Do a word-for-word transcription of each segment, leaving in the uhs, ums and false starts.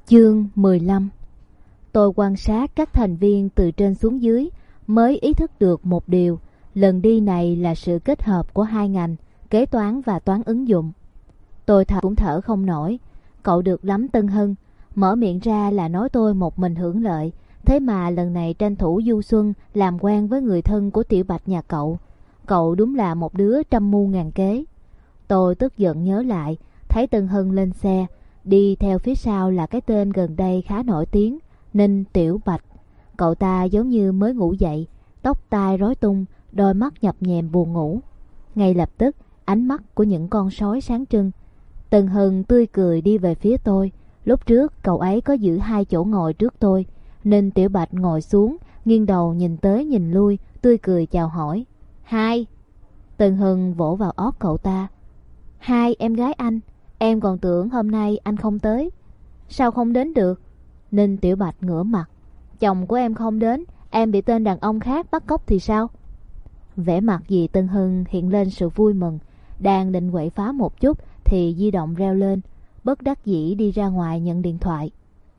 Chương mười lăm. Tôi quan sát các thành viên từ trên xuống dưới mới ý thức được một điều, lần đi này là sự kết hợp của hai ngành, kế toán và toán ứng dụng. Tôi thở cũng thở không nổi. Cậu được lắm Tân Hân, mở miệng ra là nói tôi một mình hưởng lợi, thế mà lần này tranh thủ du xuân làm quen với người thân của Tiểu Bạch nhà cậu. Cậu đúng là một đứa trăm mưu ngàn kế. Tôi tức giận nhớ lại, thấy Tân Hân lên xe, đi theo phía sau là cái tên gần đây khá nổi tiếng, Ninh Tiểu Bạch. Cậu ta giống như mới ngủ dậy, tóc tai rối tung, đôi mắt nhập nhèm buồn ngủ. Ngay lập tức, ánh mắt của những con sói sáng trưng. Tân Hân tươi cười đi về phía tôi. Lúc trước cậu ấy có giữ hai chỗ ngồi trước tôi. Ninh Tiểu Bạch ngồi xuống, nghiêng đầu nhìn tới nhìn lui, tươi cười chào hỏi. Hai. Tân Hân vỗ vào ót cậu ta. Hai em gái anh, em còn tưởng hôm nay anh không tới. Sao không đến được? Ninh Tiểu Bạch ngửa mặt. Chồng của em không đến, em bị tên đàn ông khác bắt cóc thì sao? Vẻ mặt dì Tân Hân hiện lên sự vui mừng. Đang định quậy phá một chút thì di động reo lên. Bất đắc dĩ đi ra ngoài nhận điện thoại.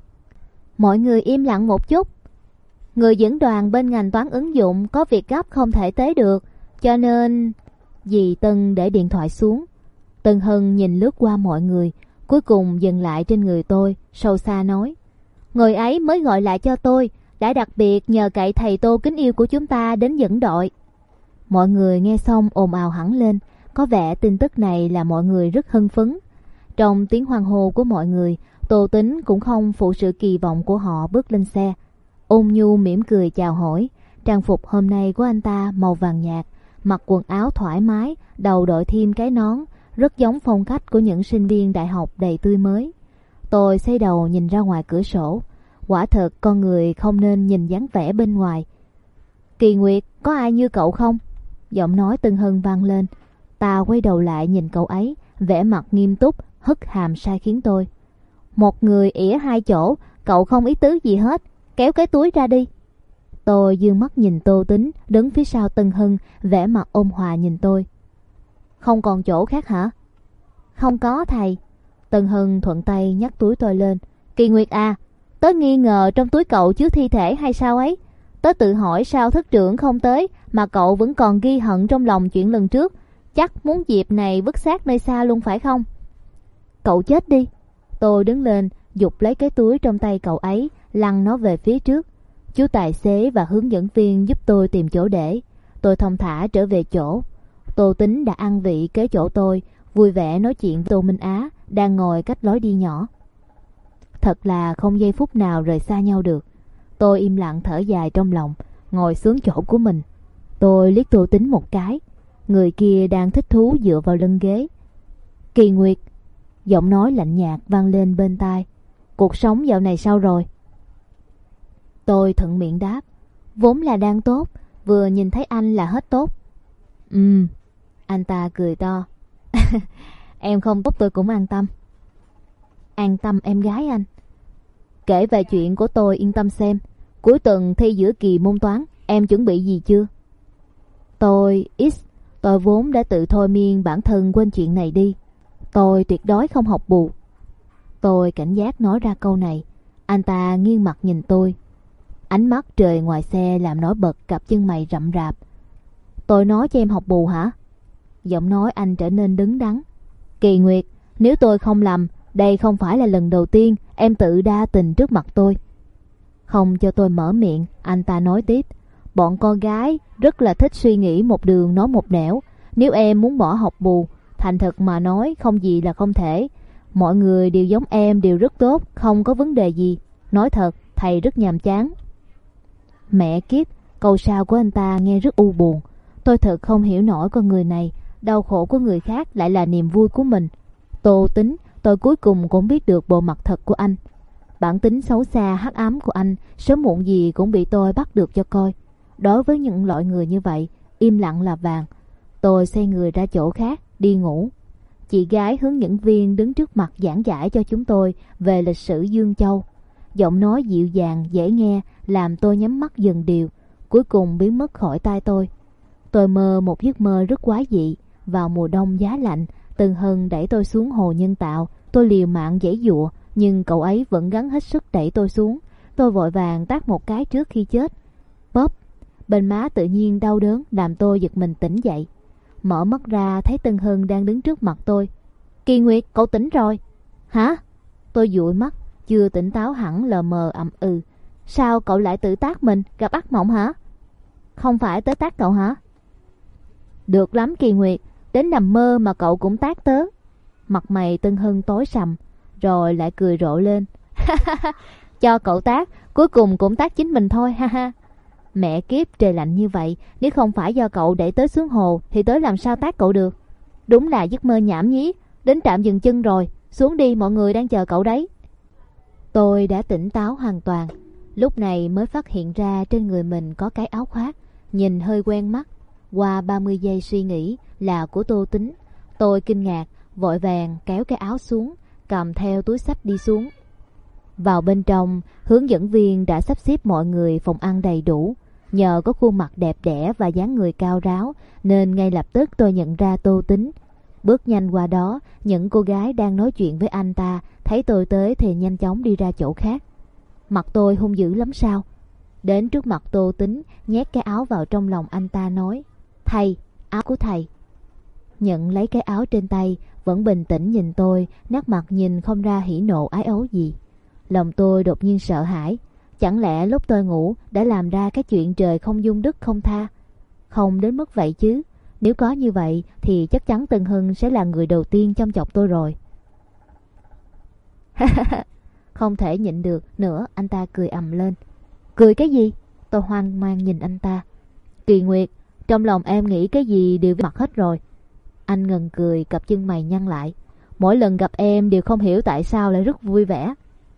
Mọi người im lặng một chút. Người dẫn đoàn bên ngành toán ứng dụng có việc gấp không thể tới được, cho nên... Dì Tân để điện thoại xuống. Tân Hân nhìn lướt qua mọi người, cuối cùng dừng lại trên người tôi, sâu xa nói. Người ấy mới gọi lại cho tôi, đã đặc biệt nhờ cậy thầy Tô kính yêu của chúng ta đến dẫn đội. Mọi người nghe xong ồn ào hẳn lên, có vẻ tin tức này là mọi người rất hưng phấn. Trong tiếng hoan hô của mọi người, Tô Tính cũng không phụ sự kỳ vọng của họ bước lên xe. Ôn nhu mỉm cười chào hỏi. Trang phục hôm nay của anh ta màu vàng nhạt, mặc quần áo thoải mái, đầu đội thêm cái nón, rất giống phong cách của những sinh viên đại học đầy tươi mới. Tôi xoay đầu nhìn ra ngoài cửa sổ. Quả thật con người không nên nhìn dáng vẻ bên ngoài. Kỳ Nguyệt, có ai như cậu không? Giọng nói Tân Hân vang lên. Ta quay đầu lại nhìn cậu ấy, vẻ mặt nghiêm túc, hất hàm sai khiến tôi. Một người ỉa hai chỗ, cậu không ý tứ gì hết, kéo cái túi ra đi. Tôi dương mắt nhìn Tô Tính đứng phía sau Tân Hân, vẻ mặt ôn hòa nhìn tôi. Không còn chỗ khác hả? Không có thầy. Tân Hân thuận tay nhắc túi tôi lên. Kỳ Nguyệt à, tớ nghi ngờ trong túi cậu chứa thi thể hay sao ấy. Tớ tự hỏi sao thất trưởng không tới mà cậu vẫn còn ghi hận trong lòng chuyện lần trước. Chắc muốn dịp này vứt xác nơi xa luôn phải không? Cậu chết đi. Tôi đứng lên, giục lấy cái túi trong tay cậu ấy, lăn nó về phía trước. Chú tài xế và hướng dẫn viên giúp tôi tìm chỗ để. Tôi thong thả trở về chỗ. Tô Tính đã ăn vị kế chỗ tôi, vui vẻ nói chuyện với Tô Minh Á đang ngồi cách lối đi nhỏ. Thật là không giây phút nào rời xa nhau được. Tôi im lặng thở dài trong lòng, ngồi xuống chỗ của mình. Tôi liếc Tô Tính một cái. Người kia đang thích thú dựa vào lưng ghế. Kỳ Nguyệt, giọng nói lạnh nhạt vang lên bên tai. Cuộc sống dạo này sao rồi? Tôi thuận miệng đáp. Vốn là đang tốt, vừa nhìn thấy anh là hết tốt. Ừm. Anh ta cười to. Em không tốt tôi cũng an tâm. An tâm em gái anh. Kể về chuyện của tôi yên tâm xem. Cuối tuần thi giữa kỳ môn toán, em chuẩn bị gì chưa? Tôi ít. Tôi vốn đã tự thôi miên bản thân quên chuyện này đi. Tôi tuyệt đối không học bù. Tôi cảnh giác nói ra câu này. Anh ta nghiêng mặt nhìn tôi. Ánh mắt trời ngoài xe làm nổi bật cặp chân mày rậm rạp. Tôi nói cho em học bù hả? Giọng nói anh trở nên đứng đắn. Kỳ Nguyệt, nếu tôi không lầm, đây không phải là lần đầu tiên em tự đa tình trước mặt tôi. Không cho tôi mở miệng, anh ta nói tiếp. Bọn con gái rất là thích suy nghĩ một đường nói một nẻo. Nếu em muốn bỏ học bù, thành thật mà nói không gì là không thể. Mọi người đều giống em, đều rất tốt, không có vấn đề gì. Nói thật, thầy rất nhàm chán. Mẹ kiếp, câu sau của anh ta nghe rất u buồn. Tôi thật không hiểu nổi con người này. Đau khổ của người khác lại là niềm vui của mình. Tô Tính, tôi cuối cùng cũng biết được bộ mặt thật của anh. Bản tính xấu xa hắc ám của anh sớm muộn gì cũng bị tôi bắt được cho coi. Đối với những loại người như vậy, im lặng là vàng. Tôi xoay người ra chỗ khác, đi ngủ. Chị gái hướng dẫn viên đứng trước mặt giảng giải cho chúng tôi về lịch sử Dương Châu. Giọng nói dịu dàng, dễ nghe, làm tôi nhắm mắt dần điều, cuối cùng biến mất khỏi tai tôi. Tôi mơ một giấc mơ rất quái dị. Vào mùa đông giá lạnh, Tân Hân đẩy tôi xuống hồ nhân tạo. Tôi liều mạng giãy giụa, nhưng cậu ấy vẫn gắng hết sức đẩy tôi xuống. Tôi vội vàng tát một cái trước khi chết. Bóp! Bên má tự nhiên đau đớn làm tôi giật mình tỉnh dậy. Mở mắt ra thấy Tân Hân đang đứng trước mặt tôi. Kỳ Nguyệt, cậu tỉnh rồi. Hả? Tôi dụi mắt, chưa tỉnh táo hẳn, lờ mờ ậm ừ. Sao cậu lại tự tát mình, gặp ác mộng hả? Không phải tớ tát cậu hả? Được lắm Kỳ Nguyệt, đến nằm mơ mà cậu cũng tát tớ. Mặt mày Tân Hân tối sầm, rồi lại cười rộ lên. Cho cậu tát, cuối cùng cũng tát chính mình thôi, ha ha. Mẹ kiếp, trời lạnh như vậy, nếu không phải do cậu đẩy tớ xuống hồ thì tớ làm sao tát cậu được. Đúng là giấc mơ nhảm nhí. Đến trạm dừng chân rồi, xuống đi, mọi người đang chờ cậu đấy. Tôi đã tỉnh táo hoàn toàn, lúc này mới phát hiện ra trên người mình có cái áo khoác, nhìn hơi quen mắt. Qua ba mươi giây suy nghĩ là của Tô Tính. Tôi kinh ngạc, vội vàng kéo cái áo xuống, cầm theo túi xách đi xuống. Vào bên trong, hướng dẫn viên đã sắp xếp mọi người phòng ăn đầy đủ. Nhờ có khuôn mặt đẹp đẽ và dáng người cao ráo nên ngay lập tức tôi nhận ra Tô Tính. Bước nhanh qua đó, những cô gái đang nói chuyện với anh ta thấy tôi tới thì nhanh chóng đi ra chỗ khác. Mặt tôi hung dữ lắm sao? Đến trước mặt Tô Tính, nhét cái áo vào trong lòng anh ta nói: Thầy, áo của thầy. Nhận lấy cái áo trên tay, vẫn bình tĩnh nhìn tôi, nét mặt nhìn không ra hỉ nộ ái ố gì. Lòng tôi đột nhiên sợ hãi. Chẳng lẽ lúc tôi ngủ đã làm ra cái chuyện trời không dung đức không tha? Không đến mức vậy chứ. Nếu có như vậy thì chắc chắn Tân Hân sẽ là người đầu tiên châm chọc tôi rồi. Không thể nhịn được nữa, anh ta cười ầm lên. Cười cái gì? Tôi hoang mang nhìn anh ta. Kỳ Nguyệt, trong lòng em nghĩ cái gì đều với mặt hết rồi. Anh ngần cười, cặp chân mày nhăn lại. Mỗi lần gặp em đều không hiểu tại sao lại rất vui vẻ.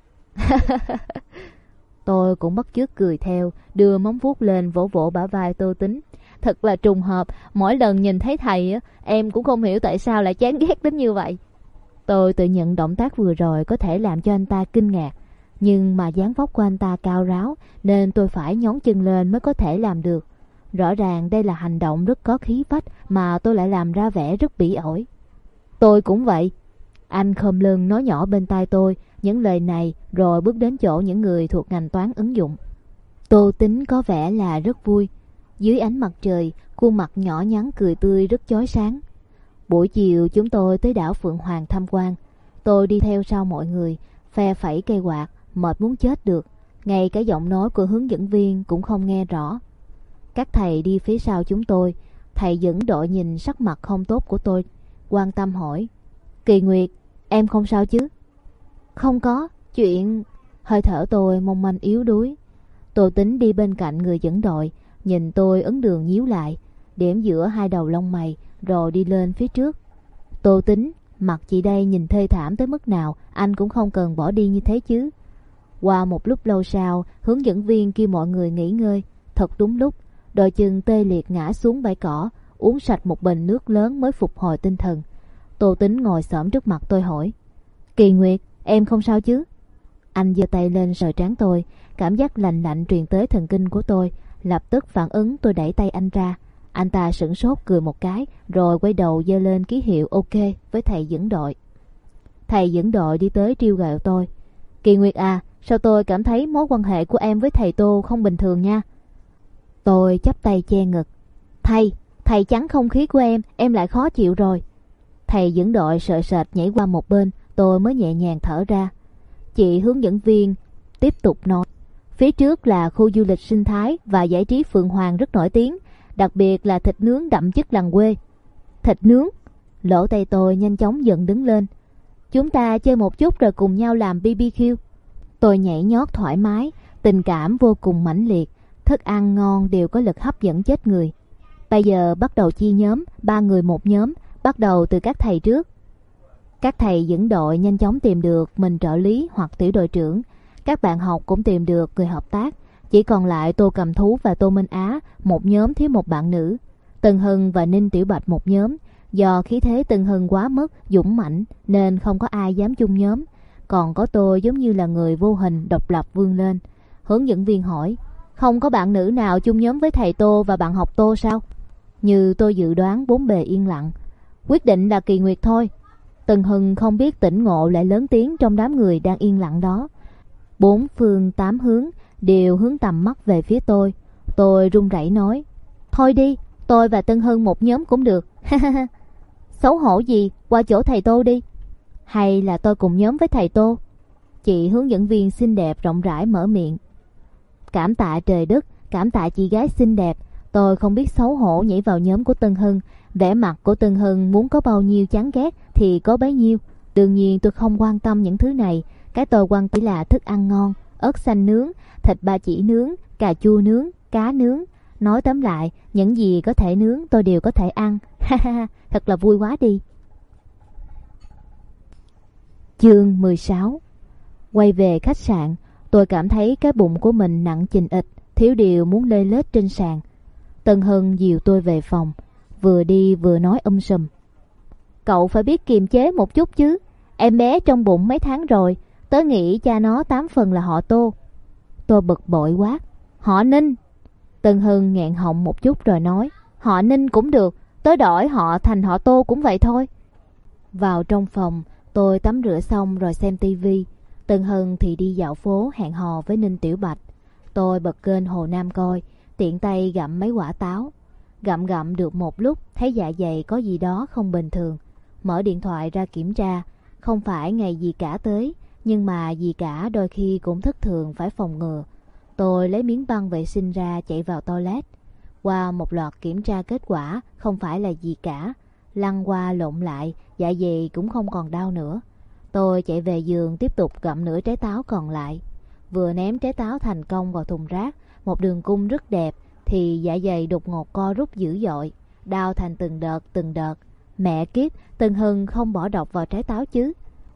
Tôi cũng bắt chước cười theo, đưa móng vuốt lên vỗ vỗ bả vai Tô Tính. Thật là trùng hợp, mỗi lần nhìn thấy thầy em cũng không hiểu tại sao lại chán ghét đến như vậy. Tôi tự nhận động tác vừa rồi có thể làm cho anh ta kinh ngạc, nhưng mà dáng vóc của anh ta cao ráo nên tôi phải nhón chân lên mới có thể làm được. Rõ ràng đây là hành động rất có khí phách mà tôi lại làm ra vẻ rất bỉ ổi. Tôi cũng vậy. Anh khom lưng nói nhỏ bên tai tôi những lời này rồi bước đến chỗ những người thuộc ngành toán ứng dụng. Tô Tính có vẻ là rất vui. Dưới ánh mặt trời, khuôn mặt nhỏ nhắn cười tươi rất chói sáng. Buổi chiều chúng tôi tới đảo Phượng Hoàng tham quan. Tôi đi theo sau mọi người, phe phẩy cây quạt, mệt muốn chết được. Ngay cả giọng nói của hướng dẫn viên cũng không nghe rõ. Các thầy đi phía sau chúng tôi. Thầy dẫn đội nhìn sắc mặt không tốt của tôi, quan tâm hỏi: Kỳ Nguyệt, em không sao chứ? Không có, chuyện... Hơi thở tôi mong manh yếu đuối. Tô Tính đi bên cạnh người dẫn đội, nhìn tôi ấn đường nhíu lại, điểm giữa hai đầu lông mày, rồi đi lên phía trước. Tô Tính, mặt chị đây nhìn thê thảm tới mức nào, anh cũng không cần bỏ đi như thế chứ. Qua một lúc lâu sau, hướng dẫn viên kêu mọi người nghỉ ngơi. Thật đúng lúc, đôi chân tê liệt ngã xuống bãi cỏ, uống sạch một bình nước lớn mới phục hồi tinh thần. Tô Tính ngồi xổm trước mặt tôi hỏi: Kỳ Nguyệt, em không sao chứ? Anh giơ tay lên sờ trán tôi, cảm giác lạnh lạnh truyền tới thần kinh của tôi. Lập tức phản ứng, tôi đẩy tay anh ra. Anh ta sửng sốt cười một cái, rồi quay đầu giơ lên ký hiệu ok với thầy dẫn đội. Thầy dẫn đội đi tới trêu ghẹo tôi: Kỳ Nguyệt à, sao tôi cảm thấy mối quan hệ của em với thầy Tô không bình thường nha. Tôi chắp tay che ngực: Thầy, thầy chắn không khí của em, em lại khó chịu rồi. Thầy dẫn đội sợ sệt nhảy qua một bên, tôi mới nhẹ nhàng thở ra. Chị hướng dẫn viên tiếp tục nói: Phía trước là khu du lịch sinh thái và giải trí Phượng Hoàng rất nổi tiếng, đặc biệt là thịt nướng đậm chất làng quê. Thịt nướng? Lỗ tay tôi nhanh chóng dựng đứng lên. Chúng ta chơi một chút rồi cùng nhau làm bê bê kiu. Tôi nhảy nhót thoải mái, tình cảm vô cùng mãnh liệt, thức ăn ngon đều có lực hấp dẫn chết người. Bây giờ bắt đầu chia nhóm, ba người một nhóm, bắt đầu từ các thầy trước. Các thầy dẫn đội nhanh chóng tìm được mình trợ lý hoặc tiểu đội trưởng. Các bạn học cũng tìm được người hợp tác. Chỉ còn lại Tô Cầm Thú và Tô Minh Á, một nhóm thiếu một bạn nữ. Tân Hân và Ninh Tiểu Bạch một nhóm. Do khí thế Tân Hân quá mức dũng mãnh nên không có ai dám chung nhóm. Còn có tôi giống như là người vô hình độc lập vươn lên. Hướng dẫn viên hỏi: Không có bạn nữ nào chung nhóm với thầy Tô và bạn học Tô sao? Như tôi dự đoán, bốn bề yên lặng. Quyết định là Kỳ Nguyệt thôi. Tần Hưng không biết tỉnh ngộ lại lớn tiếng trong đám người đang yên lặng đó. Bốn phương tám hướng đều hướng tầm mắt về phía tôi. Tôi run rẩy nói: thôi đi, tôi và Tân Hưng một nhóm cũng được. Xấu hổ gì, qua chỗ thầy Tô đi. Hay là tôi cùng nhóm với thầy Tô? Chị hướng dẫn viên xinh đẹp rộng rãi mở miệng. Cảm tạ trời đất, cảm tạ chị gái xinh đẹp. Tôi không biết xấu hổ nhảy vào nhóm của Tân Hưng. Vẻ mặt của Tân Hưng muốn có bao nhiêu chán ghét thì có bấy nhiêu. Đương nhiên tôi không quan tâm những thứ này. Cái tôi quan chỉ là thức ăn ngon, ớt xanh nướng, thịt ba chỉ nướng, cà chua nướng, cá nướng. Nói tóm lại, những gì có thể nướng tôi đều có thể ăn. Ha ha, thật là vui quá đi. Chương mười sáu. Quay về khách sạn, tôi cảm thấy cái bụng của mình nặng chình ịch, thiếu điều muốn lê lết trên sàn. Tân Hưng dìu tôi về phòng, vừa đi vừa nói um sùm. Cậu phải biết kiềm chế một chút chứ. Em bé trong bụng mấy tháng rồi, tớ nghĩ cha nó tám phần là họ Tô. Tôi bực bội quát: họ Ninh. Tân Hưng nghẹn họng một chút rồi nói: họ Ninh cũng được, tớ đổi họ thành họ Tô cũng vậy thôi. Vào trong phòng, tôi tắm rửa xong rồi xem tivi. Tân Hưng thì đi dạo phố hẹn hò với Ninh Tiểu Bạch. Tôi bật kênh Hồ Nam coi, tiện tay gặm mấy quả táo. Gặm gặm được một lúc, thấy dạ dày có gì đó không bình thường. Mở điện thoại ra kiểm tra, không phải ngày gì cả tới, nhưng mà gì cả đôi khi cũng thất thường phải phòng ngừa. Tôi lấy miếng băng vệ sinh ra chạy vào toilet. Qua một loạt kiểm tra kết quả, không phải là gì cả. Lăn qua lộn lại, dạ dày cũng không còn đau nữa. Tôi chạy về giường tiếp tục gặm nửa trái táo còn lại. Vừa ném trái táo thành công vào thùng rác, một đường cung rất đẹp, thì dạ dày đột ngột co rút dữ dội, đau thành từng đợt từng đợt. Mẹ kiếp, Tân Hưng không bỏ độc vào trái táo chứ.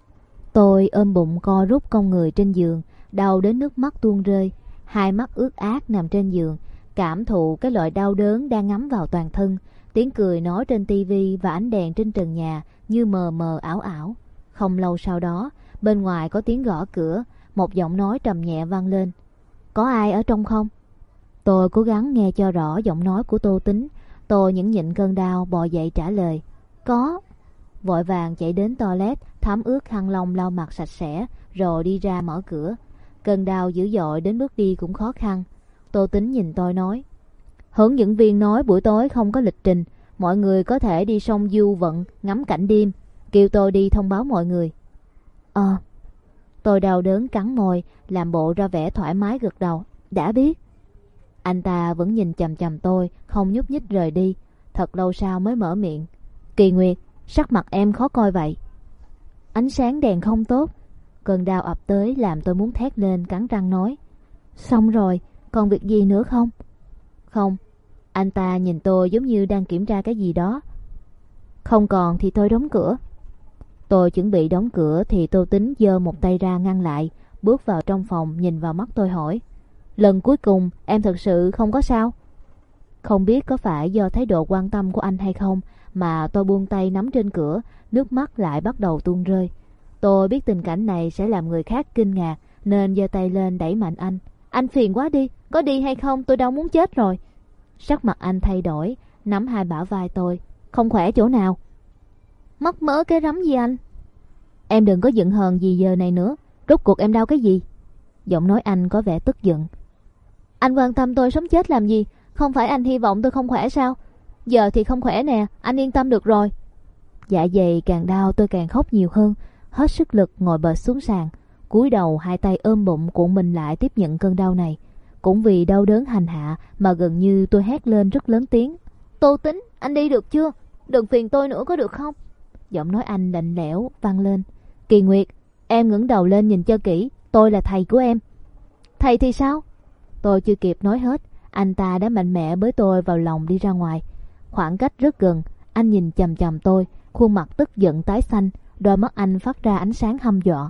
Tôi ôm bụng co rút cong người trên giường, đau đến nước mắt tuôn rơi. Hai mắt ướt át nằm trên giường, cảm thụ cái loại đau đớn đang ngấm vào toàn thân. Tiếng cười nói trên tivi và ánh đèn trên trần nhà như mờ mờ ảo ảo. Không lâu sau đó, bên ngoài có tiếng gõ cửa, một giọng nói trầm nhẹ vang lên. Có ai ở trong không? Tôi cố gắng nghe cho rõ giọng nói của Tô Tính. Tôi nhẫn nhịn cơn đau bò dậy trả lời. Có. Vội vàng chạy đến toilet, thấm ướt khăn lông lau mặt sạch sẽ, rồi đi ra mở cửa. Cơn đau dữ dội đến bước đi cũng khó khăn. Tô Tính nhìn tôi nói: hướng dẫn viên nói buổi tối không có lịch trình, mọi người có thể đi sông Du Vận ngắm cảnh đêm, kêu tôi đi thông báo mọi người. Ờ. Tôi đau đớn cắn môi, làm bộ ra vẻ thoải mái gật đầu. Đã biết. Anh ta vẫn nhìn chằm chằm tôi, không nhúc nhích rời đi. Thật lâu sau mới mở miệng. Kỳ Nguyệt, sắc mặt em khó coi vậy. Ánh sáng đèn không tốt. Cơn đau ập tới làm tôi muốn thét lên, cắn răng nói. Xong rồi, còn việc gì nữa không? Không. Anh ta nhìn tôi giống như đang kiểm tra cái gì đó. Không còn thì tôi đóng cửa. Tôi chuẩn bị đóng cửa thì Tô Tính giơ một tay ra ngăn lại, bước vào trong phòng nhìn vào mắt tôi hỏi. Lần cuối cùng em thật sự không có sao? Không biết có phải do thái độ quan tâm của anh hay không mà tôi buông tay nắm trên cửa, nước mắt lại bắt đầu tuôn rơi. Tôi biết tình cảnh này sẽ làm người khác kinh ngạc nên giơ tay lên đẩy mạnh anh. Anh phiền quá đi, có đi hay không tôi đau muốn chết rồi. Sắc mặt anh thay đổi, nắm hai bả vai tôi. Không khỏe chỗ nào? Mất mớ cái rắm gì anh? Em đừng có giận hờn gì giờ này nữa. Rốt cuộc em đau cái gì? Giọng nói anh có vẻ tức giận. Anh quan tâm tôi sống chết làm gì? Không phải anh hy vọng tôi không khỏe sao? Giờ thì không khỏe nè, anh yên tâm được rồi. Dạ dày càng đau tôi càng khóc nhiều hơn. Hết sức lực ngồi bệt xuống sàn, cúi đầu hai tay ôm bụng cuộn mình lại tiếp nhận cơn đau này. Cũng vì đau đớn hành hạ mà gần như tôi hét lên rất lớn tiếng. Tô Tính, anh đi được chưa? Đừng phiền tôi nữa có được không? Giọng nói anh lạnh lẽo vang lên. Kỳ Nguyệt, em ngẩng đầu lên nhìn cho kỹ, tôi là thầy của em. Thầy thì sao? Tôi chưa kịp nói hết, anh ta đã mạnh mẽ bới tôi vào lòng đi ra ngoài. Khoảng cách rất gần, anh nhìn chằm chằm tôi, khuôn mặt tức giận tái xanh, đôi mắt anh phát ra ánh sáng hăm dọa.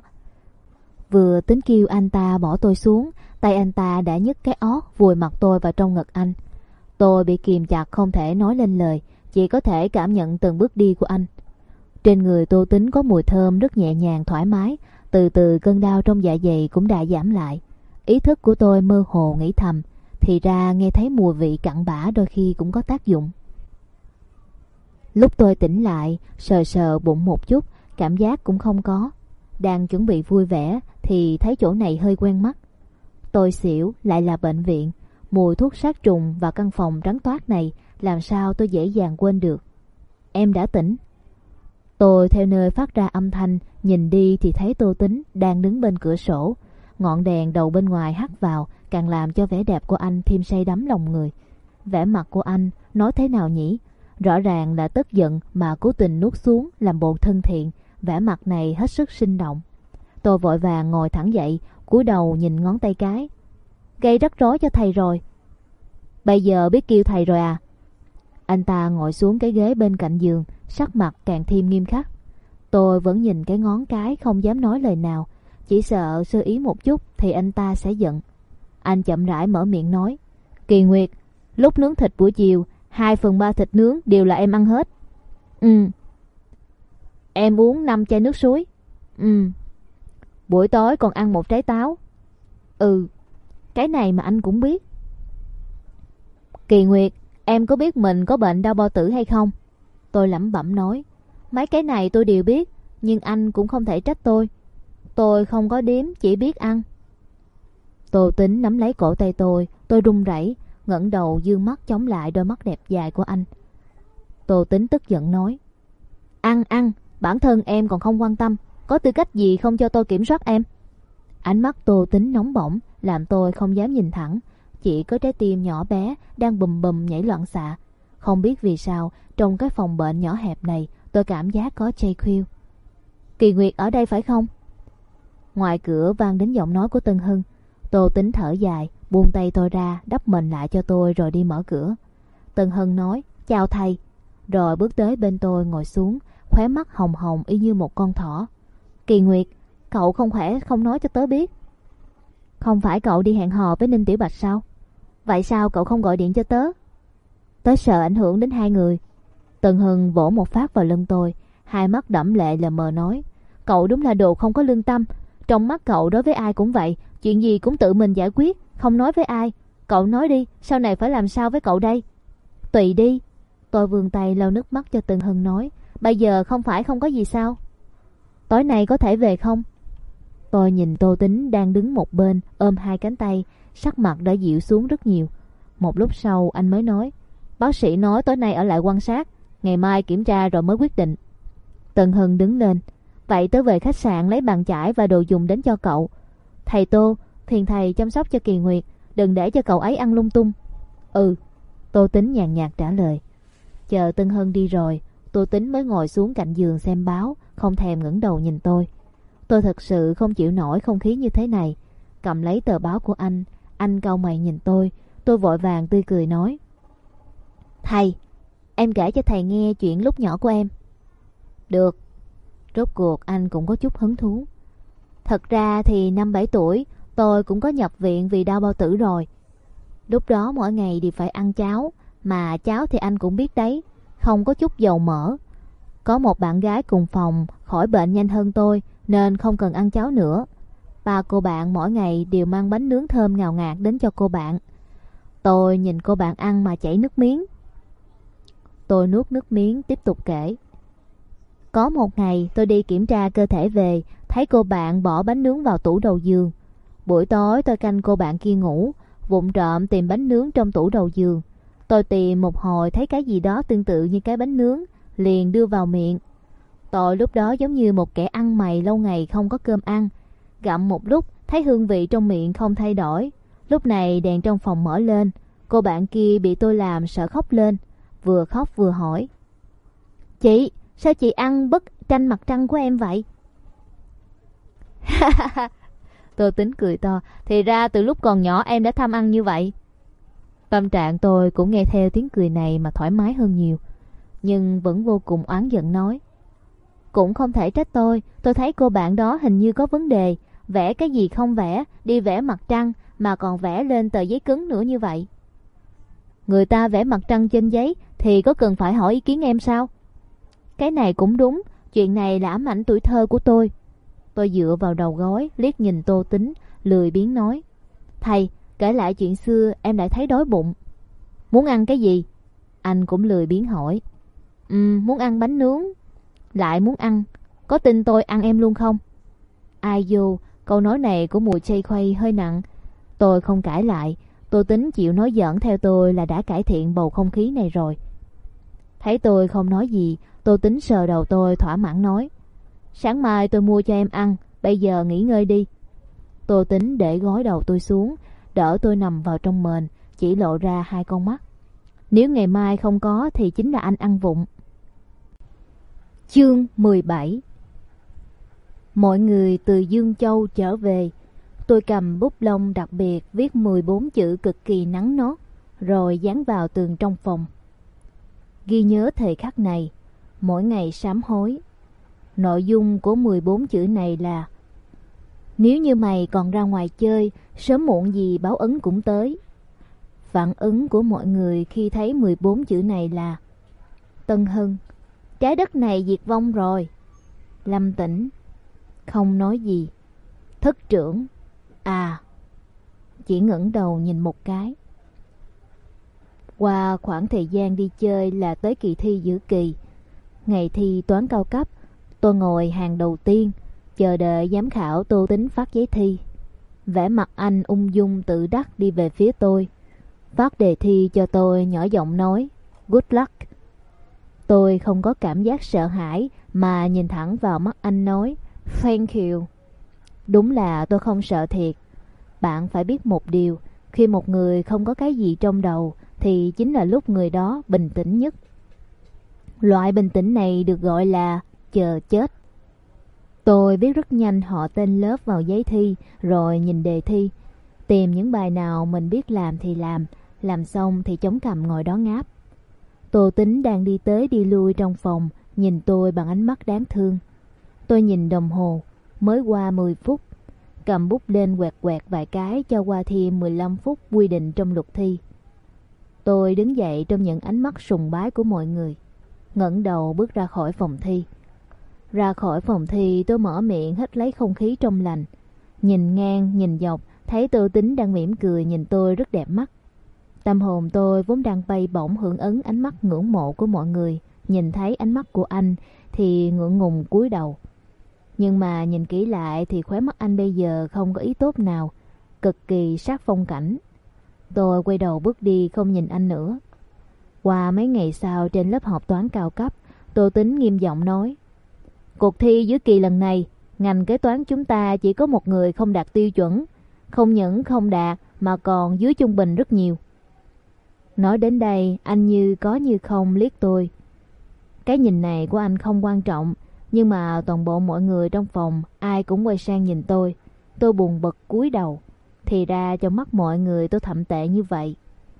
Vừa tính kêu anh ta bỏ tôi xuống, tay anh ta đã nhấc cái ót vùi mặt tôi vào trong ngực anh. Tôi bị kìm chặt không thể nói lên lời, chỉ có thể cảm nhận từng bước đi của anh. Trên người Tô Tính có mùi thơm rất nhẹ nhàng thoải mái. Từ từ cơn đau trong dạ dày cũng đã giảm lại. Ý thức của tôi mơ hồ nghĩ thầm, thì ra nghe thấy mùi vị cặn bã đôi khi cũng có tác dụng. Lúc tôi tỉnh lại, sờ sờ bụng một chút, cảm giác cũng không có. Đang chuẩn bị vui vẻ thì thấy chỗ này hơi quen mắt. Tôi xỉu, lại là bệnh viện. Mùi thuốc sát trùng và căn phòng trắng toát này làm sao tôi dễ dàng quên được. Em đã tỉnh. Tôi theo nơi phát ra âm thanh nhìn đi thì thấy Tô Tính đang đứng bên cửa sổ. Ngọn đèn đầu bên ngoài hắt vào càng làm cho vẻ đẹp của anh thêm say đắm lòng người. Vẻ mặt của anh nói thế nào nhỉ? Rõ ràng là tức giận mà cố tình nuốt xuống làm bộ thân thiện. Vẻ mặt này hết sức sinh động. Tôi vội vàng ngồi thẳng dậy, cúi đầu nhìn ngón tay cái. Gây rắc rối cho thầy rồi. Bây giờ biết kêu thầy rồi à? Anh ta ngồi xuống cái ghế bên cạnh giường, sắc mặt càng thêm nghiêm khắc. Tôi vẫn nhìn cái ngón cái không dám nói lời nào, chỉ sợ sơ ý một chút thì anh ta sẽ giận. Anh chậm rãi mở miệng nói. Kỳ Nguyệt, lúc nướng thịt buổi chiều, hai phần ba thịt nướng đều là em ăn hết. Ừ. Em uống năm chai nước suối. Ừ. Buổi tối còn ăn một trái táo. Ừ. Cái này mà anh cũng biết. Kỳ Nguyệt, em có biết mình có bệnh đau bao tử hay không? Tôi lẩm bẩm nói. Mấy cái này tôi đều biết, nhưng anh cũng không thể trách tôi. Tôi không có điếm, chỉ biết ăn. Tô Tính nắm lấy cổ tay tôi, tôi run rẩy, ngẩng đầu dương mắt chống lại đôi mắt đẹp dài của anh. Tô Tính tức giận nói. Ăn, ăn, bản thân em còn không quan tâm, có tư cách gì không cho tôi kiểm soát em? Ánh mắt Tô Tính nóng bỏng, làm tôi không dám nhìn thẳng. Chỉ có trái tim nhỏ bé đang bùm bùm nhảy loạn xạ. Không biết vì sao, trong cái phòng bệnh nhỏ hẹp này, tôi cảm giác có chây khuya. Kỳ Nguyệt ở đây phải không? Ngoài cửa vang đến giọng nói của Tân Hưng. Tô Tính thở dài, buông tay tôi ra, đắp mền lại cho tôi rồi đi mở cửa. Tân Hưng nói, chào thầy, rồi bước tới bên tôi ngồi xuống, khóe mắt hồng hồng y như một con thỏ. Kỳ Nguyệt, cậu không khỏe không nói cho tớ biết. Không phải cậu đi hẹn hò với Ninh Tiểu Bạch sao? Vậy sao cậu không gọi điện cho tớ? Tớ sợ ảnh hưởng đến hai người. Tân Hưng vỗ một phát vào lưng tôi, hai mắt đẫm lệ lờ mờ nói. Cậu đúng là đồ không có lương tâm. Trong mắt cậu đối với ai cũng vậy, chuyện gì cũng tự mình giải quyết, không nói với ai. Cậu nói đi, sau này phải làm sao với cậu đây? Tùy đi. Tôi vươn tay lau nước mắt cho Tân Hưng nói. Bây giờ không phải không có gì sao? Tối nay có thể về không? Tôi nhìn Tô Tính đang đứng một bên ôm hai cánh tay, sắc mặt đã dịu xuống rất nhiều. Một lúc sau anh mới nói. Bác sĩ nói tối nay ở lại quan sát, ngày mai kiểm tra rồi mới quyết định. Tân Hưng đứng lên. Vậy tớ về khách sạn lấy bàn chải và đồ dùng đến cho cậu. Thầy Tô, phiền thầy chăm sóc cho Kỳ Nguyệt, đừng để cho cậu ấy ăn lung tung. Ừ. Tô Tính nhàn nhạt trả lời. Chờ Tân Hưng đi rồi, Tô Tính mới ngồi xuống cạnh giường xem báo, không thèm ngẩng đầu nhìn tôi. Tôi thật sự không chịu nổi không khí như thế này. Cầm lấy tờ báo của anh, anh cau mày nhìn tôi. Tôi vội vàng tươi cười nói. Thầy, em kể cho thầy nghe chuyện lúc nhỏ của em. Được. Rốt cuộc anh cũng có chút hứng thú. Thật ra thì năm bảy tuổi tôi cũng có nhập viện vì đau bao tử rồi. Lúc đó mỗi ngày đều phải ăn cháo, mà cháo thì anh cũng biết đấy, không có chút dầu mỡ. Có một bạn gái cùng phòng khỏi bệnh nhanh hơn tôi nên không cần ăn cháo nữa. Ba cô bạn mỗi ngày đều mang bánh nướng thơm ngào ngạt đến cho cô bạn. Tôi nhìn cô bạn ăn mà chảy nước miếng. Tôi nuốt nước miếng tiếp tục kể. Có một ngày tôi đi kiểm tra cơ thể về, thấy cô bạn bỏ bánh nướng vào tủ đầu giường. Buổi tối tôi canh cô bạn kia ngủ, vụng trộm tìm bánh nướng trong tủ đầu giường. Tôi tìm một hồi thấy cái gì đó tương tự như cái bánh nướng, liền đưa vào miệng. Tôi lúc đó giống như một kẻ ăn mày lâu ngày không có cơm ăn. Gặm một lúc thấy hương vị trong miệng không thay đổi. Lúc này đèn trong phòng mở lên, cô bạn kia bị tôi làm sợ khóc lên, vừa khóc vừa hỏi. Chị, sao chị ăn bức tranh mặt trăng của em vậy? Tôi Tính cười to. Thì ra từ lúc còn nhỏ em đã tham ăn như vậy. Tâm trạng tôi cũng nghe theo tiếng cười này mà thoải mái hơn nhiều, nhưng vẫn vô cùng oán giận nói. Cũng không thể trách tôi. Tôi thấy cô bạn đó hình như có vấn đề. Vẽ cái gì không vẽ, đi vẽ mặt trăng mà còn vẽ lên tờ giấy cứng nữa như vậy. Người ta vẽ mặt trăng trên giấy thì có cần phải hỏi ý kiến em sao? Cái này cũng đúng. Chuyện này là ám ảnh tuổi thơ của tôi. Tôi dựa vào đầu gối liếc nhìn Tô Tính, lười biếng nói. Thầy, kể lại chuyện xưa em lại thấy đói bụng. Muốn ăn cái gì? Anh cũng lười biếng hỏi. Ừ, muốn ăn bánh nướng. Lại muốn ăn. có tin tôi ăn em luôn không? Ai vô, câu nói này của mùi chay khuây hơi nặng. Tôi không cãi lại. Tôi tính chịu nói giỡn theo tôi là đã cải thiện bầu không khí này rồi. Thấy tôi không nói gì, Tô Tính sờ đầu tôi thỏa mãn nói: sáng mai tôi mua cho em ăn, bây giờ nghỉ ngơi đi. Tô Tính để gối đầu tôi xuống, đỡ tôi nằm vào trong mền, chỉ lộ ra hai con mắt. Nếu ngày mai không có thì chính là anh ăn vụng. Chương mười bảy. Mọi người từ Dương Châu trở về. Tôi cầm bút lông đặc biệt viết mười bốn chữ cực kỳ nắn nót, rồi dán vào tường trong phòng. Ghi nhớ thời khắc này, mỗi ngày sám hối. Nội dung của mười bốn chữ này là: nếu như mày còn ra ngoài chơi, sớm muộn gì báo ứng cũng tới. Phản ứng của mọi người khi thấy mười bốn chữ này là: Tân Hưng, trái đất này diệt vong rồi. Lâm Tĩnh, không nói gì. Thất trưởng, à, chỉ ngẩng đầu nhìn một cái. Qua khoảng thời gian đi chơi là tới kỳ thi giữa kỳ. Ngày thi toán cao cấp, tôi ngồi hàng đầu tiên, chờ đợi giám khảo Tô Tính phát giấy thi. Vẻ mặt anh ung dung tự đắc đi về phía tôi, phát đề thi cho tôi, nhỏ giọng nói: Good luck. Tôi không có cảm giác sợ hãi mà nhìn thẳng vào mắt anh nói: Thank you. Đúng là tôi không sợ thiệt. Bạn phải biết một điều, khi một người không có cái gì trong đầu thì chính là lúc người đó bình tĩnh nhất. Loại bình tĩnh này được gọi là chờ chết. Tôi viết rất nhanh họ tên lớp vào giấy thi, rồi nhìn đề thi, tìm những bài nào mình biết làm thì làm, làm xong thì chống cằm ngồi đó ngáp. Tô Tính đang đi tới đi lui trong phòng, nhìn tôi bằng ánh mắt đáng thương. Tôi nhìn đồng hồ, mới qua mười phút, cầm bút lên quẹt quẹt vài cái cho qua thêm mười lăm phút quy định trong luật thi. Tôi đứng dậy trong những ánh mắt sùng bái của mọi người, ngẩng đầu bước ra khỏi phòng thi. Ra khỏi phòng thi, tôi mở miệng hít lấy không khí trong lành. Nhìn ngang, nhìn dọc, thấy Tô Tính đang mỉm cười nhìn tôi rất đẹp mắt. Tâm hồn tôi vốn đang bay bổng hưởng ứng ánh mắt ngưỡng mộ của mọi người, nhìn thấy ánh mắt của anh thì ngượng ngùng cúi đầu. Nhưng mà nhìn kỹ lại thì khóe mắt anh bây giờ không có ý tốt nào, cực kỳ sát phong cảnh. Tôi quay đầu bước đi không nhìn anh nữa. Qua mấy ngày sau trên lớp học toán cao cấp, Tô Tính nghiêm giọng nói: cuộc thi giữa kỳ lần này, ngành kế toán chúng ta chỉ có một người không đạt tiêu chuẩn, không những không đạt mà còn dưới trung bình rất nhiều. Nói đến đây, anh như có như không liếc tôi. Cái nhìn này của anh không quan trọng, nhưng mà toàn bộ mọi người trong phòng ai cũng quay sang nhìn tôi. Tôi buồn bực cúi đầu. Thì ra trong mắt mọi người tôi thậm tệ như vậy.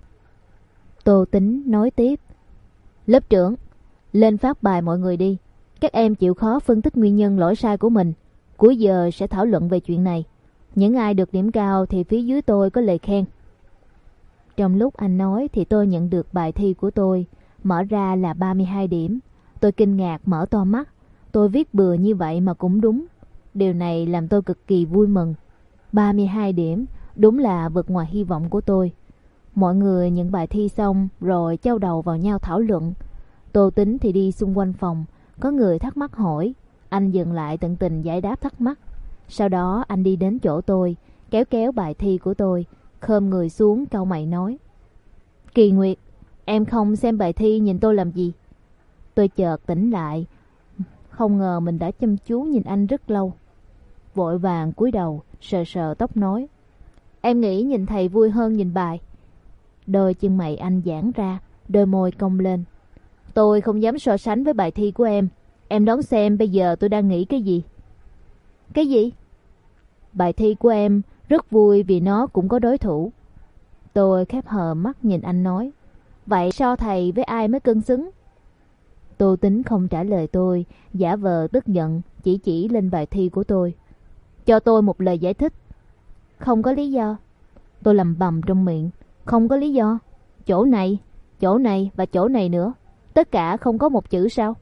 Tô Tính nói tiếp: lớp trưởng, lên phát bài mọi người đi. Các em chịu khó phân tích nguyên nhân lỗi sai của mình. Cuối giờ sẽ thảo luận về chuyện này. Những ai được điểm cao thì phía dưới tôi có lời khen. Trong lúc anh nói thì tôi nhận được bài thi của tôi. Mở ra là ba mươi hai điểm. Tôi kinh ngạc mở to mắt. Tôi viết bừa như vậy mà cũng đúng. Điều này làm tôi cực kỳ vui mừng. ba mươi hai điểm, đúng là vượt ngoài hy vọng của tôi. Mọi người nhận bài thi xong rồi chau đầu vào nhau thảo luận. Tô Tính thì đi xung quanh phòng. Có người thắc mắc hỏi, anh dừng lại tận tình giải đáp thắc mắc. Sau đó anh đi đến chỗ tôi, kéo kéo bài thi của tôi, khom người xuống cau mày nói: Kỳ Nguyệt, em không xem bài thi nhìn tôi làm gì? Tôi chợt tỉnh lại, không ngờ mình đã chăm chú nhìn anh rất lâu. Vội vàng cúi đầu, sờ sờ tóc nói: Em nghĩ nhìn thầy vui hơn nhìn bài. Đôi chân mày anh giãn ra, đôi môi cong lên. Tôi không dám so sánh với bài thi của em. Em đoán xem bây giờ tôi đang nghĩ cái gì? Cái gì? Bài thi của em rất vui vì nó cũng có đối thủ. Tôi khép hờ mắt nhìn anh nói: Vậy so thầy với ai mới cân xứng? Tô Tính không trả lời tôi, giả vờ tức giận, chỉ chỉ lên bài thi của tôi. Cho tôi một lời giải thích. Không có lý do. Tôi lầm bầm trong miệng. Không có lý do. Chỗ này, chỗ này và chỗ này nữa. Tất cả không có một chữ sao?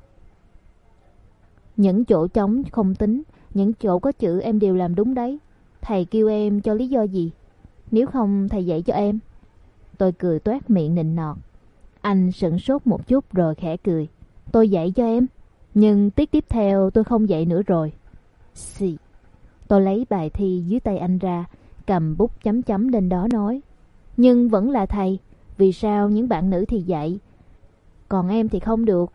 Những chỗ trống không tính, những chỗ có chữ em đều làm đúng đấy. Thầy kêu em cho lý do gì? Nếu không thầy dạy cho em. Tôi cười toét miệng nịnh nọt. Anh sửng sốt một chút rồi khẽ cười. Tôi dạy cho em. Nhưng tiết tiếp theo tôi không dạy nữa rồi. Xì. Tôi lấy bài thi dưới tay anh ra, cầm bút chấm chấm lên đó nói. Nhưng vẫn là thầy, vì sao những bạn nữ thì dạy, còn em thì không được?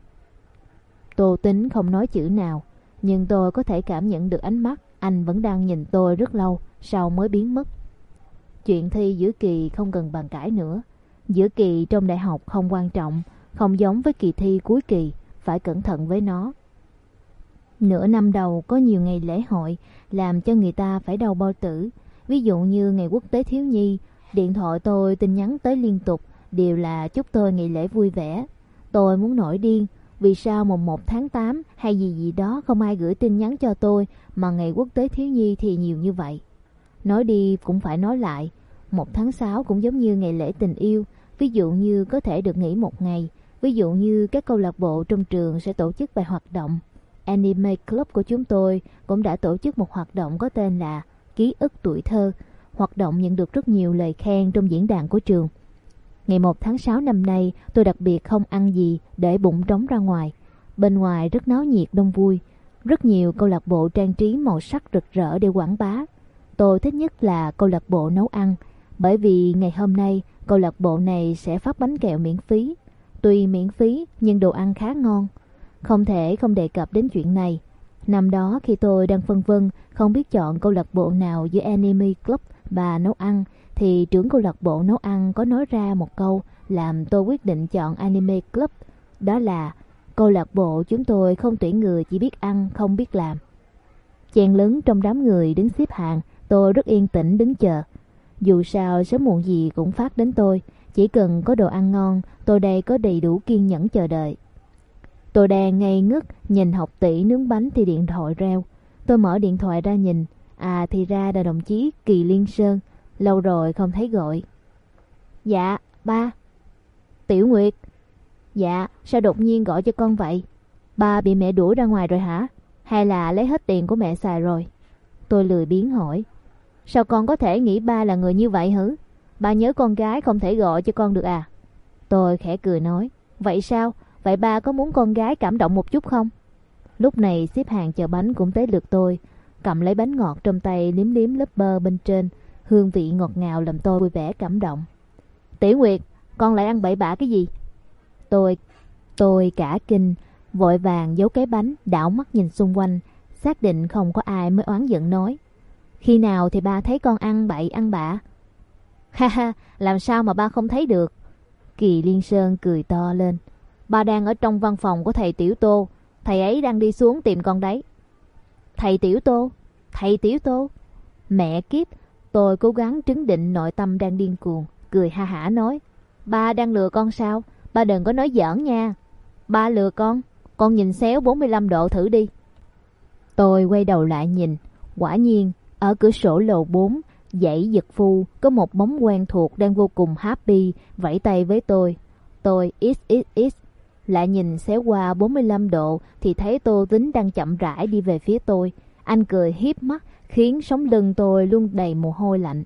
Tô Tính không nói chữ nào, nhưng tôi có thể cảm nhận được ánh mắt anh vẫn đang nhìn tôi rất lâu, sau mới biến mất. Chuyện thi giữa kỳ không cần bàn cãi nữa. Giữa kỳ trong đại học không quan trọng, không giống với kỳ thi cuối kỳ, phải cẩn thận với nó. Nửa năm đầu có nhiều ngày lễ hội làm cho người ta phải đau bao tử. Ví dụ như ngày quốc tế thiếu nhi, điện thoại tôi tin nhắn tới liên tục, đều là chúc tôi ngày lễ vui vẻ. Tôi muốn nổi điên, vì sao mùng một tháng tám hay gì gì đó không ai gửi tin nhắn cho tôi, mà ngày quốc tế thiếu nhi thì nhiều như vậy. Nói đi cũng phải nói lại, một tháng sáu cũng giống như ngày lễ tình yêu, ví dụ như có thể được nghỉ một ngày, ví dụ như các câu lạc bộ trong trường sẽ tổ chức vài hoạt động. Anime Club của chúng tôi cũng đã tổ chức một hoạt động có tên là Ký ức tuổi thơ. Hoạt động nhận được rất nhiều lời khen trong diễn đàn của trường. Ngày một tháng sáu năm nay, tôi đặc biệt không ăn gì để bụng trống ra ngoài. Bên ngoài rất náo nhiệt đông vui, rất nhiều câu lạc bộ trang trí màu sắc rực rỡ để quảng bá. Tôi thích nhất là câu lạc bộ nấu ăn, bởi vì ngày hôm nay câu lạc bộ này sẽ phát bánh kẹo miễn phí. Tuy miễn phí nhưng đồ ăn khá ngon. Không thể không đề cập đến chuyện này. Năm đó khi tôi đang phân vân không biết chọn câu lạc bộ nào giữa Anime Club và nấu ăn, thì trưởng câu lạc bộ nấu ăn có nói ra một câu làm tôi quyết định chọn Anime Club. Đó là câu lạc bộ chúng tôi không tuyển người chỉ biết ăn không biết làm. Chen lấn trong đám người đứng xếp hàng, tôi rất yên tĩnh đứng chờ. Dù sao sớm muộn gì cũng phát đến tôi, chỉ cần có đồ ăn ngon, tôi đây có đầy đủ kiên nhẫn chờ đợi. Tôi đang ngây ngất nhìn học tỷ nướng bánh thì điện thoại reo. Tôi mở điện thoại ra nhìn, à thì ra là đồng chí Kỳ Liên Sơn, lâu rồi không thấy gọi. Dạ, ba. Tiểu Nguyệt. Dạ, sao đột nhiên gọi cho con vậy? Ba bị mẹ đuổi ra ngoài rồi hả? Hay là lấy hết tiền của mẹ xài rồi? Tôi lười biếng hỏi. Sao con có thể nghĩ ba là người như vậy hử? Ba nhớ con gái không thể gọi cho con được à? Tôi khẽ cười nói. Vậy sao? Vậy ba có muốn con gái cảm động một chút không? Lúc này xếp hàng chờ bánh cũng tới lượt tôi. Cầm lấy bánh ngọt trong tay liếm liếm lớp bơ bên trên. Hương vị ngọt ngào làm tôi vui vẻ cảm động. Tiểu Nguyệt, con lại ăn bậy bạ cái gì? Tôi, tôi cả kinh, vội vàng giấu cái bánh, đảo mắt nhìn xung quanh, xác định không có ai mới oán giận nói. Khi nào thì ba thấy con ăn bậy ăn bạ? Ha ha, làm sao mà ba không thấy được? Kỳ Liên Sơn cười to lên. Ba đang ở trong văn phòng của thầy Tiểu Tô, thầy ấy đang đi xuống tìm con đấy. Thầy Tiểu Tô? Thầy Tiểu Tô? Mẹ kiếp, tôi cố gắng trấn định nội tâm đang điên cuồng, cười ha hả nói. Ba đang lừa con sao? Ba đừng có nói giỡn nha. Ba lừa con? Con nhìn xéo bốn mươi lăm độ thử đi. Tôi quay đầu lại nhìn, quả nhiên ở cửa sổ lầu bốn, dãy Dật Phu có một bóng quen thuộc đang vô cùng happy vẫy tay với tôi. Tôi x x x lại nhìn xéo qua bốn mươi lăm độ thì thấy Tô Tính đang chậm rãi đi về phía tôi. Anh cười hiếp mắt khiến sống lưng tôi luôn đầy mồ hôi lạnh.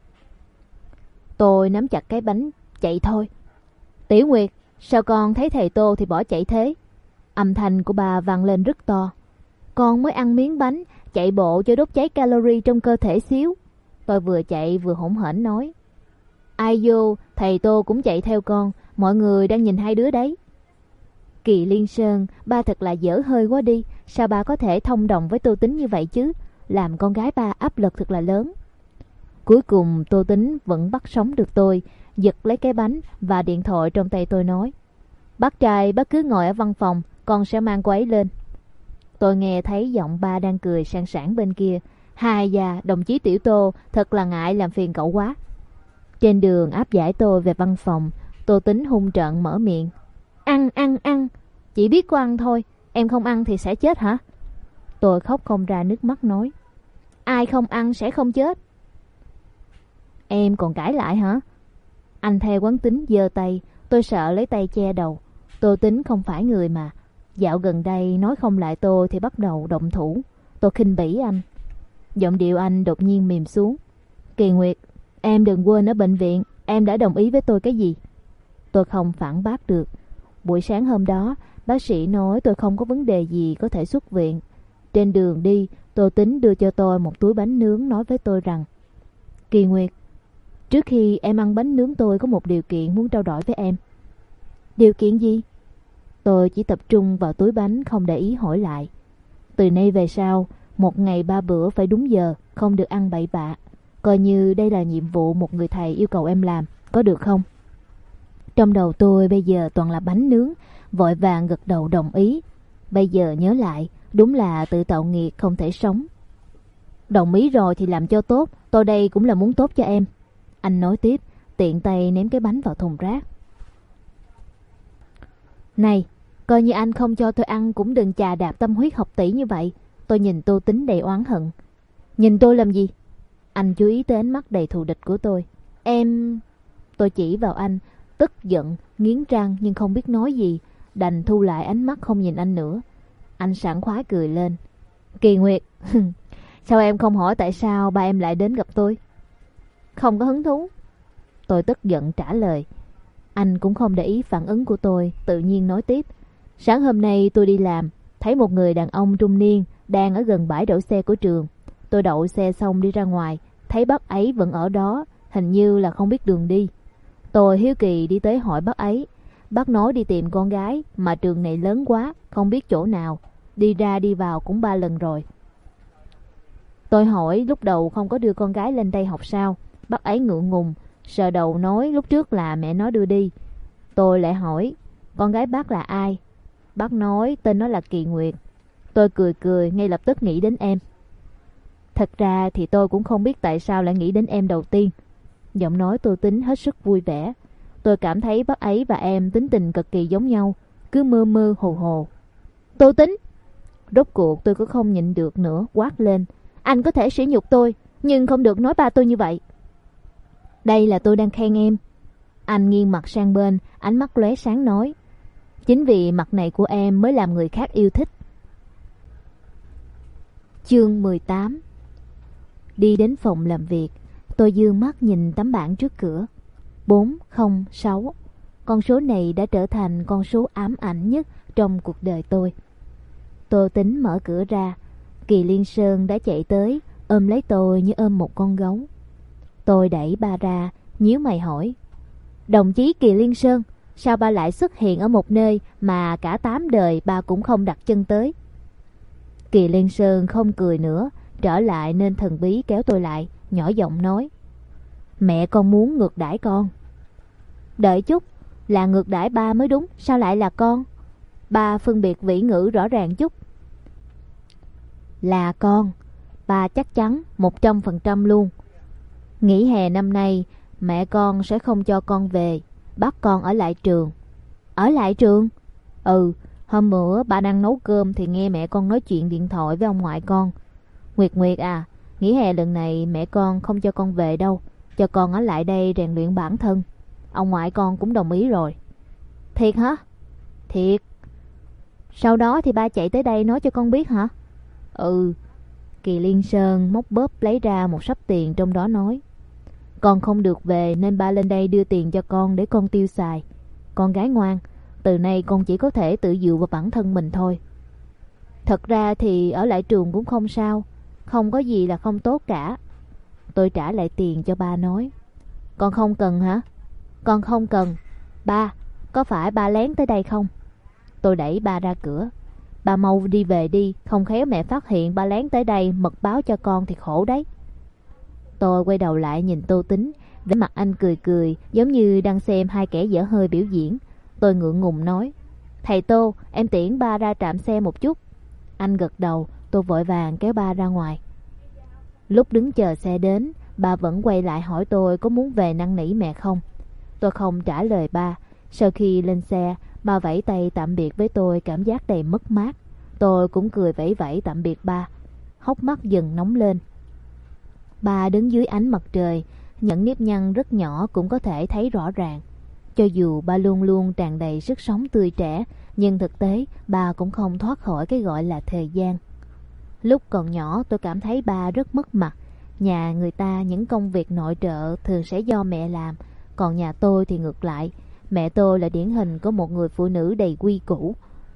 Tôi nắm chặt cái bánh, chạy thôi. Tiểu Nguyệt, sao con thấy thầy Tô thì bỏ chạy thế? Âm thanh của bà vang lên rất to. Con mới ăn miếng bánh, chạy bộ cho đốt cháy calorie trong cơ thể xíu. Tôi vừa chạy vừa hỗn hển nói. Ai vô, thầy Tô cũng chạy theo con, mọi người đang nhìn hai đứa đấy. Kỳ Liên Sơn, ba thật là dở hơi quá đi, sao ba có thể thông đồng với Tô Tính như vậy chứ? Làm con gái ba áp lực thật là lớn. Cuối cùng Tô Tính vẫn bắt sống được tôi, giật lấy cái bánh và điện thoại trong tay tôi nói. Bác trai bác cứ ngồi ở văn phòng, con sẽ mang cô ấy lên. Tôi nghe thấy giọng ba đang cười sang sảng bên kia. Hai da, đồng chí Tiểu Tô, thật là ngại làm phiền cậu quá. Trên đường áp giải tôi về văn phòng, Tô Tính hung trận mở miệng. Ăn, ăn, ăn, chỉ biết có ăn thôi, em không ăn thì sẽ chết hả? Tôi khóc không ra nước mắt nói. Ai không ăn sẽ không chết. Em còn cãi lại hả? Anh theo quán tính giơ tay, tôi sợ lấy tay che đầu. Tô Tính không phải người mà. Dạo gần đây nói không lại tôi thì bắt đầu động thủ. Tôi khinh bỉ anh. Giọng điệu anh đột nhiên mềm xuống. Kỳ Nguyệt, em đừng quên ở bệnh viện em đã đồng ý với tôi cái gì? Tôi không phản bác được. Buổi sáng hôm đó, Bác sĩ nói tôi không có vấn đề gì có thể xuất viện. Trên đường đi, Tô Tính đưa cho tôi một túi bánh nướng, nói với tôi rằng: Kỳ Nguyệt, trước khi em ăn bánh nướng tôi có một điều kiện muốn trao đổi với em. Điều kiện gì? Tôi chỉ tập trung vào túi bánh, không để ý hỏi lại. Từ nay về sau, một ngày ba bữa phải đúng giờ, không được ăn bậy bạ. Coi như đây là nhiệm vụ một người thầy yêu cầu em làm, có được không? Trong đầu tôi bây giờ toàn là bánh nướng, vội vàng gật đầu đồng ý. Bây giờ nhớ lại, đúng là tự tạo nghiệt không thể sống. Đồng ý rồi thì làm cho tốt, tôi đây cũng là muốn tốt cho em. Anh nói tiếp, tiện tay ném cái bánh vào thùng rác. Này, coi như anh không cho tôi ăn cũng đừng chà đạp tâm huyết học tỷ như vậy. Tôi nhìn Tô Tính đầy oán hận. Nhìn tôi làm gì? Anh chú ý tới ánh mắt đầy thù địch của tôi. Em... Tôi chỉ vào anh, tức giận, nghiến răng nhưng không biết nói gì, đành thu lại ánh mắt không nhìn anh nữa. Anh sảng khoái cười lên. Kỳ Nguyệt, sao em không hỏi tại sao ba em lại đến gặp tôi? Không có hứng thú. Tôi tức giận trả lời. Anh cũng không để ý phản ứng của tôi, tự nhiên nói tiếp. Sáng hôm nay tôi đi làm, thấy một người đàn ông trung niên đang ở gần bãi đậu xe của trường. Tôi đậu xe xong đi ra ngoài, thấy bác ấy vẫn ở đó, hình như là không biết đường đi. Tôi hiếu kỳ đi tới hỏi bác ấy. Bác nói đi tìm con gái, mà trường này lớn quá, không biết chỗ nào. Đi ra đi vào cũng ba lần rồi. Tôi hỏi lúc đầu không có đưa con gái lên đây học sao? Bác ấy ngượng ngùng, sờ đầu nói lúc trước là mẹ nó đưa đi. Tôi lại hỏi, con gái bác là ai? Bác nói tên nó là Kỳ Nguyệt. Tôi cười cười, ngay lập tức nghĩ đến em. Thật ra thì tôi cũng không biết tại sao lại nghĩ đến em đầu tiên. Giọng nói Tô Tính hết sức vui vẻ. Tôi cảm thấy bác ấy và em tính tình cực kỳ giống nhau, cứ mơ mơ hồ hồ. Tô Tính! Rốt cuộc tôi cũng không nhịn được nữa, quát lên. Anh có thể sỉ nhục tôi, nhưng không được nói ba tôi như vậy. Đây là tôi đang khen em. Anh nghiêng mặt sang bên, ánh mắt lóe sáng nói. Chính vì mặt này của em mới làm người khác yêu thích. Chương mười tám. Đi đến phòng làm việc, tôi dương mắt nhìn tấm bảng trước cửa. bốn không sáu. Con số này đã trở thành con số ám ảnh nhất trong cuộc đời tôi. Tô Tính mở cửa ra. Kỳ Liên Sơn đã chạy tới, ôm lấy tôi như ôm một con gấu. Tôi đẩy ba ra, nhíu mày hỏi. Đồng chí Kỳ Liên Sơn, sao ba lại xuất hiện ở một nơi mà cả tám đời ba cũng không đặt chân tới? Kỳ Liên Sơn không cười nữa, trở lại nên thần bí kéo tôi lại, nhỏ giọng nói. Mẹ con muốn ngược đãi con. Đợi chút, là ngược đãi ba mới đúng, sao lại là con? Ba phân biệt vĩ ngữ rõ ràng chút. Là con, ba chắc chắn một trăm phần trăm luôn. Nghỉ hè năm nay, mẹ con sẽ không cho con về, bắt con ở lại trường. Ở lại trường? Ừ, hôm bữa ba đang nấu cơm thì nghe mẹ con nói chuyện điện thoại với ông ngoại con. Nguyệt Nguyệt à, nghỉ hè lần này mẹ con không cho con về đâu, cho con ở lại đây rèn luyện bản thân. Ông ngoại con cũng đồng ý rồi. Thiệt hả? Thiệt. Sau đó thì ba chạy tới đây nói cho con biết hả? Ừ. Kỳ Liên Sơn móc bóp lấy ra một sấp tiền, trong đó nói. Con không được về nên ba lên đây đưa tiền cho con để con tiêu xài. Con gái ngoan, từ nay con chỉ có thể tự dựa vào bản thân mình thôi. Thật ra thì ở lại trường cũng không sao, không có gì là không tốt cả. Tôi trả lại tiền cho ba nói. Con không cần hả? Con không cần. Ba, có phải ba lén tới đây không? Tôi đẩy ba ra cửa. Ba mau đi về đi, không khéo mẹ phát hiện ba lén tới đây mật báo cho con thì khổ đấy. Tôi quay đầu lại nhìn Tô Tính, vẻ mặt anh cười cười, giống như đang xem hai kẻ dở hơi biểu diễn. Tôi ngượng ngùng nói. Thầy Tô, em tiễn ba ra trạm xe một chút. Anh gật đầu, tôi vội vàng kéo ba ra ngoài. Lúc đứng chờ xe đến, ba vẫn quay lại hỏi tôi có muốn về năn nỉ mẹ không. Tôi không trả lời ba. Sau khi lên xe, ba vẫy tay tạm biệt với tôi, cảm giác đầy mất mát. Tôi cũng cười vẫy vẫy tạm biệt ba. Hốc mắt dần nóng lên. Ba đứng dưới ánh mặt trời, những nếp nhăn rất nhỏ cũng có thể thấy rõ ràng. Cho dù ba luôn luôn tràn đầy sức sống tươi trẻ, nhưng thực tế ba cũng không thoát khỏi cái gọi là thời gian. Lúc còn nhỏ tôi cảm thấy ba rất mất mặt. Nhà người ta những công việc nội trợ thường sẽ do mẹ làm, còn nhà tôi thì ngược lại. Mẹ tôi là điển hình có một người phụ nữ đầy quy củ.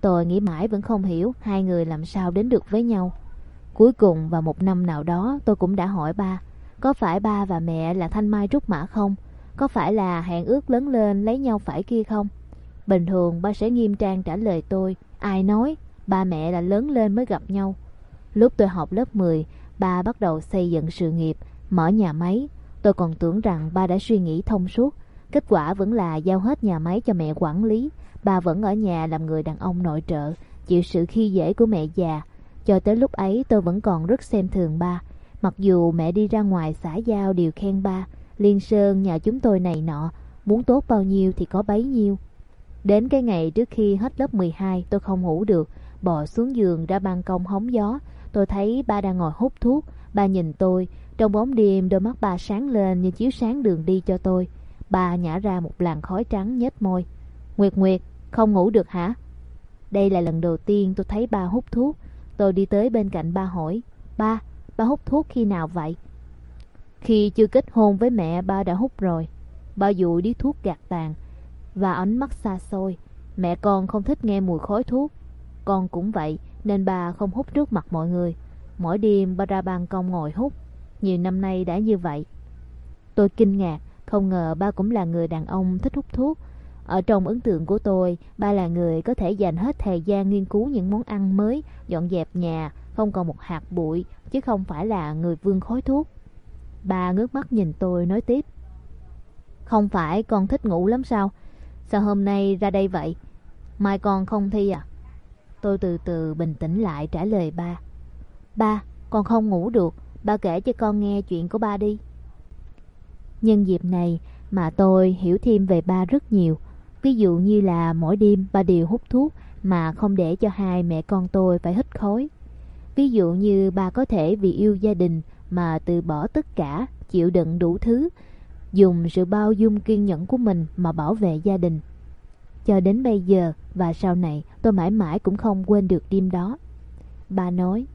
Tôi nghĩ mãi vẫn không hiểu hai người làm sao đến được với nhau. Cuối cùng vào một năm nào đó tôi cũng đã hỏi ba, có phải ba và mẹ là thanh mai trúc mã không? Có phải là hẹn ước lớn lên lấy nhau phải kia không? Bình thường ba sẽ nghiêm trang trả lời tôi, ai nói, ba mẹ là lớn lên mới gặp nhau. Lúc tôi học lớp mười, ba bắt đầu xây dựng sự nghiệp, mở nhà máy. Tôi còn tưởng rằng ba đã suy nghĩ thông suốt. Kết quả vẫn là giao hết nhà máy cho mẹ quản lý. Ba vẫn ở nhà làm người đàn ông nội trợ, chịu sự khi dễ của mẹ già. Cho tới lúc ấy tôi vẫn còn rất xem thường ba. Mặc dù mẹ đi ra ngoài xã giao đều khen ba, Liên Sơn nhà chúng tôi này nọ, muốn tốt bao nhiêu thì có bấy nhiêu. Đến cái ngày trước khi hết lớp mười hai tôi không ngủ được, bò xuống giường ra ban công hóng gió. Tôi thấy ba đang ngồi hút thuốc. Ba nhìn tôi, trong bóng đêm đôi mắt ba sáng lên như chiếu sáng đường đi cho tôi. Ba nhả ra một làn khói trắng nhếch môi. Nguyệt Nguyệt, không ngủ được hả? Đây là lần đầu tiên tôi thấy ba hút thuốc. Tôi đi tới bên cạnh ba hỏi, ba, ba hút thuốc khi nào vậy? Khi chưa kết hôn với mẹ ba đã hút rồi. Ba dụi điếu thuốc gạt tàn và ánh mắt xa xôi. Mẹ con không thích nghe mùi khói thuốc. Con cũng vậy nên ba không hút trước mặt mọi người. Mỗi đêm ba ra ban công ngồi hút. Nhiều năm nay đã như vậy. Tôi kinh ngạc, không ngờ ba cũng là người đàn ông thích hút thuốc. Ở trong ấn tượng của tôi, ba là người có thể dành hết thời gian nghiên cứu những món ăn mới, dọn dẹp nhà, không còn một hạt bụi, chứ không phải là người vương khói thuốc. Ba ngước mắt nhìn tôi nói tiếp, không phải con thích ngủ lắm sao? Sao hôm nay ra đây vậy? Mai con không thi à? Tôi từ từ bình tĩnh lại trả lời ba. Ba, con không ngủ được, ba kể cho con nghe chuyện của ba đi. Nhân dịp này mà tôi hiểu thêm về ba rất nhiều. Ví dụ như là mỗi đêm ba đều hút thuốc mà không để cho hai mẹ con tôi phải hít khói. Ví dụ như ba có thể vì yêu gia đình mà từ bỏ tất cả, chịu đựng đủ thứ, dùng sự bao dung kiên nhẫn của mình mà bảo vệ gia đình. Cho đến bây giờ và sau này tôi mãi mãi cũng không quên được đêm đó. Ba nói,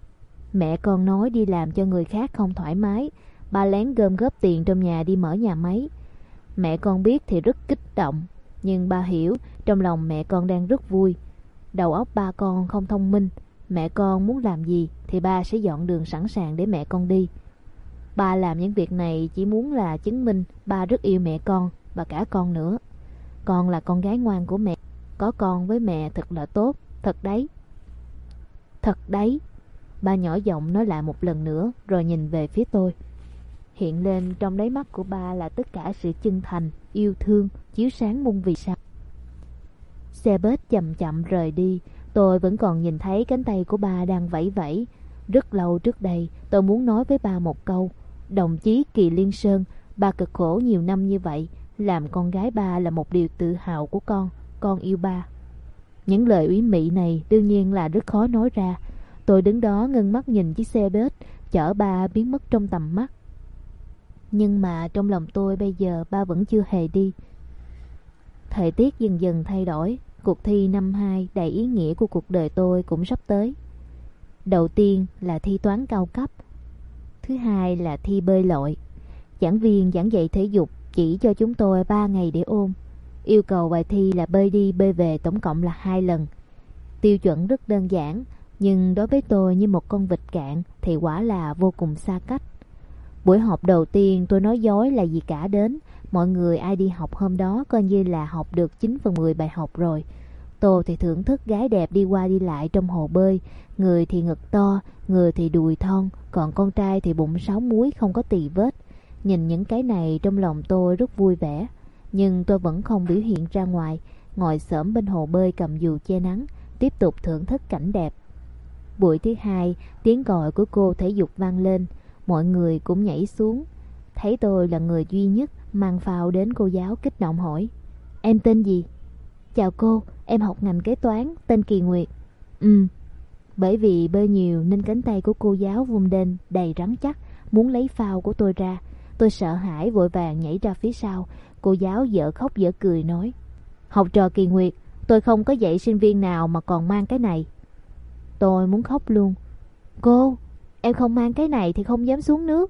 mẹ con nói đi làm cho người khác không thoải mái, ba lén gom góp tiền trong nhà đi mở nhà máy. Mẹ con biết thì rất kích động, nhưng ba hiểu trong lòng mẹ con đang rất vui. Đầu óc ba con không thông minh, mẹ con muốn làm gì thì ba sẽ dọn đường sẵn sàng để mẹ con đi. Ba làm những việc này chỉ muốn là chứng minh ba rất yêu mẹ con và cả con nữa. Con là con gái ngoan của mẹ, có con với mẹ thật là tốt, thật đấy. Thật đấy. Ba nhỏ giọng nói lại một lần nữa rồi nhìn về phía tôi. Hiện lên trong đáy mắt của ba là tất cả sự chân thành, yêu thương, chiếu sáng muôn vì sao. Xe bus chậm chậm rời đi. Tôi vẫn còn nhìn thấy cánh tay của ba đang vẫy vẫy. Rất lâu trước đây tôi muốn nói với ba một câu, đồng chí Kỳ Liên Sơn, ba cực khổ nhiều năm như vậy, làm con gái ba là một điều tự hào của con. Con yêu ba. Những lời úy mị này đương nhiên là rất khó nói ra. Tôi đứng đó ngưng mắt nhìn chiếc xe bus chở ba biến mất trong tầm mắt. Nhưng mà trong lòng tôi bây giờ ba vẫn chưa hề đi. Thời tiết dần dần thay đổi. Cuộc thi năm hai đầy ý nghĩa của cuộc đời tôi cũng sắp tới. Đầu tiên là thi toán cao cấp. Thứ hai là thi bơi lội. Giảng viên giảng dạy thể dục chỉ cho chúng tôi ba ngày để ôn. Yêu cầu bài thi là bơi đi bơi về tổng cộng là hai lần. Tiêu chuẩn rất đơn giản, nhưng đối với tôi như một con vịt cạn thì quả là vô cùng xa cách. Buổi họp đầu tiên tôi nói dối là gì cả đến. Mọi người ai đi học hôm đó coi như là học được chín phần mười bài học rồi. Tôi thì thưởng thức gái đẹp đi qua đi lại trong hồ bơi. Người thì ngực to, người thì đùi thon, còn con trai thì bụng sáu múi không có tì vết. Nhìn những cái này trong lòng tôi rất vui vẻ. Nhưng tôi vẫn không biểu hiện ra ngoài, ngồi xổm bên hồ bơi cầm dù che nắng, tiếp tục thưởng thức cảnh đẹp. Buổi thứ hai, tiếng gọi của cô thể dục vang lên. Mọi người cũng nhảy xuống. Thấy tôi là người duy nhất mang phao đến, cô giáo kích động hỏi, em tên gì? Chào cô, em học ngành kế toán, tên Kỳ Nguyệt. Ừ. Bởi vì bơi nhiều nên cánh tay của cô giáo vung lên đầy rắn chắc, muốn lấy phao của tôi ra. Tôi sợ hãi vội vàng nhảy ra phía sau. Cô giáo dở khóc dở cười nói, học trò Kỳ Nguyệt, tôi không có dạy sinh viên nào mà còn mang cái này. Tôi muốn khóc luôn. Cô, em không mang cái này thì không dám xuống nước.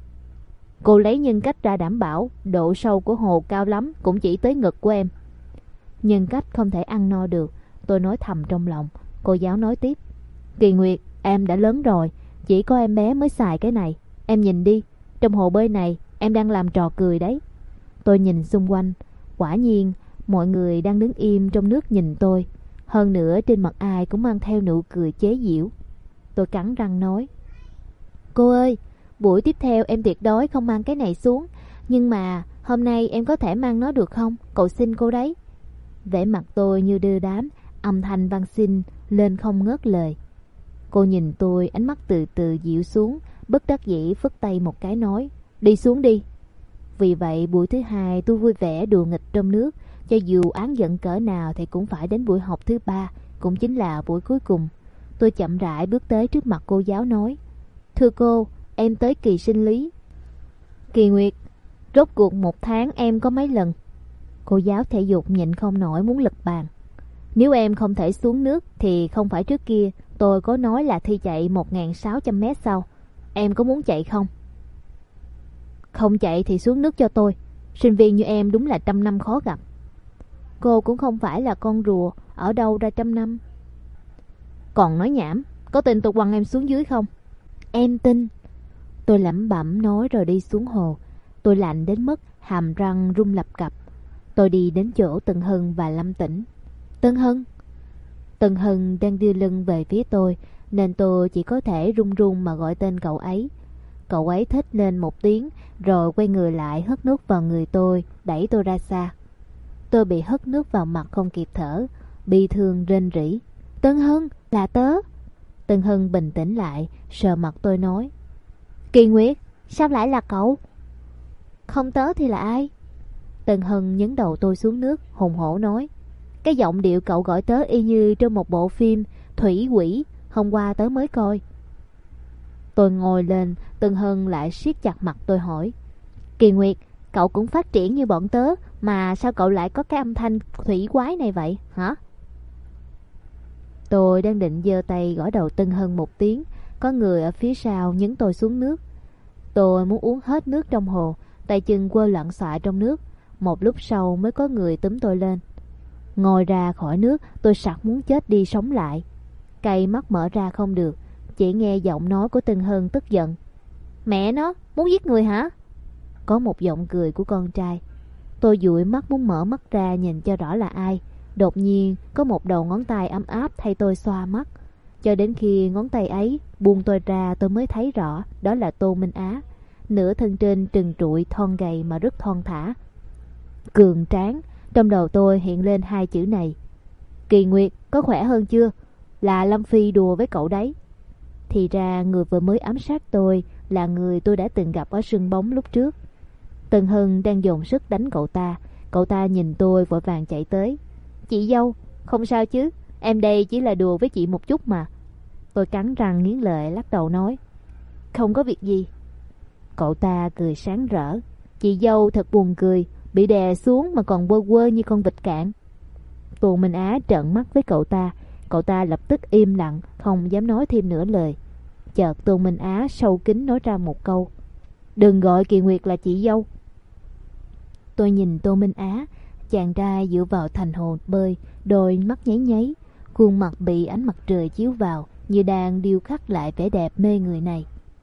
Cô lấy nhân cách ra đảm bảo, độ sâu của hồ cao lắm cũng chỉ tới ngực của em. Nhân cách không thể ăn no được. Tôi nói thầm trong lòng. Cô giáo nói tiếp. Kỳ Nguyệt, em đã lớn rồi, chỉ có em bé mới xài cái này. Em nhìn đi, trong hồ bơi này em đang làm trò cười đấy. Tôi nhìn xung quanh. Quả nhiên mọi người đang đứng im trong nước nhìn tôi. Hơn nữa trên mặt ai cũng mang theo nụ cười chế giễu. Tôi cắn răng nói. Cô ơi, buổi tiếp theo em tuyệt đối không mang cái này xuống. Nhưng mà hôm nay em có thể mang nó được không? Cậu xin cô đấy. Vẻ mặt tôi như đưa đám, âm thanh van xin lên không ngớt lời. Cô nhìn tôi, ánh mắt từ từ dịu xuống, bất đắc dĩ phất tay một cái nói. Đi xuống đi. Vì vậy buổi thứ hai tôi vui vẻ đùa nghịch trong nước. Cho dù án giận cỡ nào thì cũng phải đến buổi học thứ ba, cũng chính là buổi cuối cùng. Tôi chậm rãi bước tới trước mặt cô giáo nói. Thưa cô, em tới kỳ sinh lý. Kỳ Nguyệt, rốt cuộc một tháng em có mấy lần? Cô giáo thể dục nhịn không nổi muốn lật bàn. Nếu em không thể xuống nước thì không phải trước kia tôi có nói là thi chạy một nghìn sáu trăm mét sao? Em có muốn chạy không? Không chạy thì xuống nước cho tôi. Sinh viên như em đúng là trăm năm khó gặp. Cô cũng không phải là con rùa, ở đâu ra trăm năm. Còn nói nhảm, có tin tôi quăng em xuống dưới không? Em tin. Tôi lẩm bẩm nói rồi đi xuống hồ. Tôi lạnh đến mức hàm răng rung lập cập. Tôi đi đến chỗ Tân Hân và Lâm Tĩnh. Tân Hân. Tân Hân đang đưa lưng về phía tôi, nên tôi chỉ có thể run run mà gọi tên cậu ấy. Cậu ấy thét lên một tiếng, rồi quay người lại hất nước vào người tôi, đẩy tôi ra xa. Tôi bị hất nước vào mặt không kịp thở, bi thương rên rỉ. Tân Hân, là tớ. Tân Hân bình tĩnh lại, sờ mặt tôi nói. Kỳ Nguyệt, sao lại là cậu? Không tớ thì là ai? Tân Hân nhấn đầu tôi xuống nước, hùng hổ nói. Cái giọng điệu cậu gọi tớ y như trong một bộ phim Thủy Quỷ, hôm qua tớ mới coi. Tôi ngồi lên, Tân Hân lại siết chặt mặt tôi hỏi. Kỳ Nguyệt, cậu cũng phát triển như bọn tớ, mà sao cậu lại có cái âm thanh thủy quái này vậy, hả? Tôi đang định giơ tay gõ đầu Tân Hân một tiếng, có người ở phía sau nhấn tôi xuống nước. Tôi muốn uống hết nước trong hồ, tay chân quơ loạn xạ trong nước. Một lúc sau mới có người túm tôi lên. Ngồi ra khỏi nước, tôi sặc muốn chết đi sống lại. Cây mắt mở ra không được, chỉ nghe giọng nói của Tân Hân tức giận. Mẹ nó, muốn giết người hả? Có một giọng cười của con trai. Tôi dụi mắt muốn mở mắt ra nhìn cho rõ là ai. Đột nhiên có một đầu ngón tay ấm áp thay tôi xoa mắt. Cho đến khi ngón tay ấy buông tôi ra, tôi mới thấy rõ đó là Tô Minh Á. Nửa thân trên trần trụi thon gầy mà rất thon thả, cường tráng. Trong đầu tôi hiện lên hai chữ này. Kỳ Nguyệt, có khỏe hơn chưa? Là Lâm Phi đùa với cậu đấy. Thì ra người vừa mới ám sát tôi là người tôi đã từng gặp ở sân bóng lúc trước. Tân Hân đang dồn sức đánh cậu ta. Cậu ta nhìn tôi vội vàng chạy tới. Chị dâu, không sao chứ? Em đây chỉ là đùa với chị một chút mà. Tôi cắn răng nghiến lợi lắc đầu nói. Không có việc gì. Cậu ta cười sáng rỡ. Chị dâu thật buồn cười, bị đè xuống mà còn quơ quơ như con vịt cạn. Tô Minh Á trợn mắt với cậu ta. Cậu ta lập tức im lặng, không dám nói thêm nửa lời. Chợt Tô Minh Á sâu kín nói ra một câu. Đừng gọi Kỳ Nguyệt là chị dâu. Tôi nhìn Tô Minh Á, chàng trai dựa vào thành hồ bơi, đôi mắt nháy nháy, khuôn mặt bị ánh mặt trời chiếu vào như đang điêu khắc lại vẻ đẹp mê người này.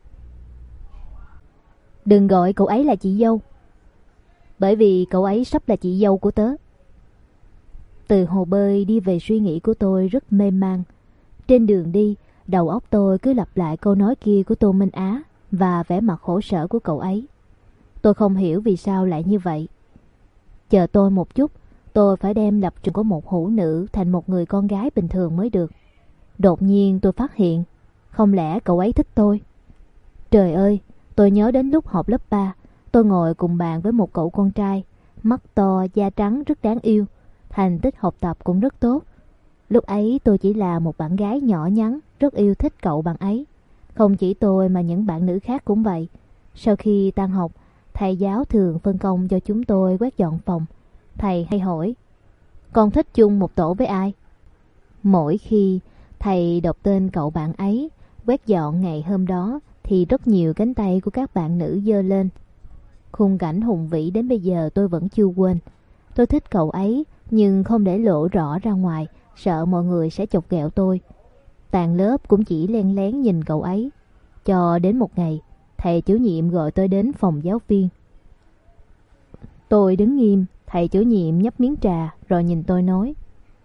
Đừng gọi cậu ấy là chị dâu, bởi vì cậu ấy sắp là chị dâu của tớ. Từ hồ bơi đi về suy nghĩ của tôi rất mê man. Trên đường đi, đầu óc tôi cứ lặp lại câu nói kia của Tô Minh Á và vẻ mặt khổ sở của cậu ấy. Tôi không hiểu vì sao lại như vậy. Chờ tôi một chút, tôi phải đem lập trường của một hữu nữ thành một người con gái bình thường mới được. Đột nhiên tôi phát hiện, không lẽ cậu ấy thích tôi? Trời ơi, tôi nhớ đến lúc học lớp ba, tôi ngồi cùng bàn với một cậu con trai, mắt to, da trắng rất đáng yêu, thành tích học tập cũng rất tốt. Lúc ấy tôi chỉ là một bạn gái nhỏ nhắn, rất yêu thích cậu bạn ấy. Không chỉ tôi mà những bạn nữ khác cũng vậy. Sau khi tan học, thầy giáo thường phân công cho chúng tôi quét dọn phòng. Thầy hay hỏi, con thích chung một tổ với ai? Mỗi khi thầy đọc tên cậu bạn ấy quét dọn ngày hôm đó thì rất nhiều cánh tay của các bạn nữ giơ lên. Khung cảnh hùng vĩ đến bây giờ tôi vẫn chưa quên. Tôi thích cậu ấy nhưng không để lộ rõ ra ngoài sợ mọi người sẽ chọc ghẹo tôi. Toàn lớp cũng chỉ len lén nhìn cậu ấy. Cho đến một ngày, thầy chủ nhiệm gọi tôi đến phòng giáo viên. Tôi đứng nghiêm, thầy chủ nhiệm nhấp miếng trà rồi nhìn tôi nói: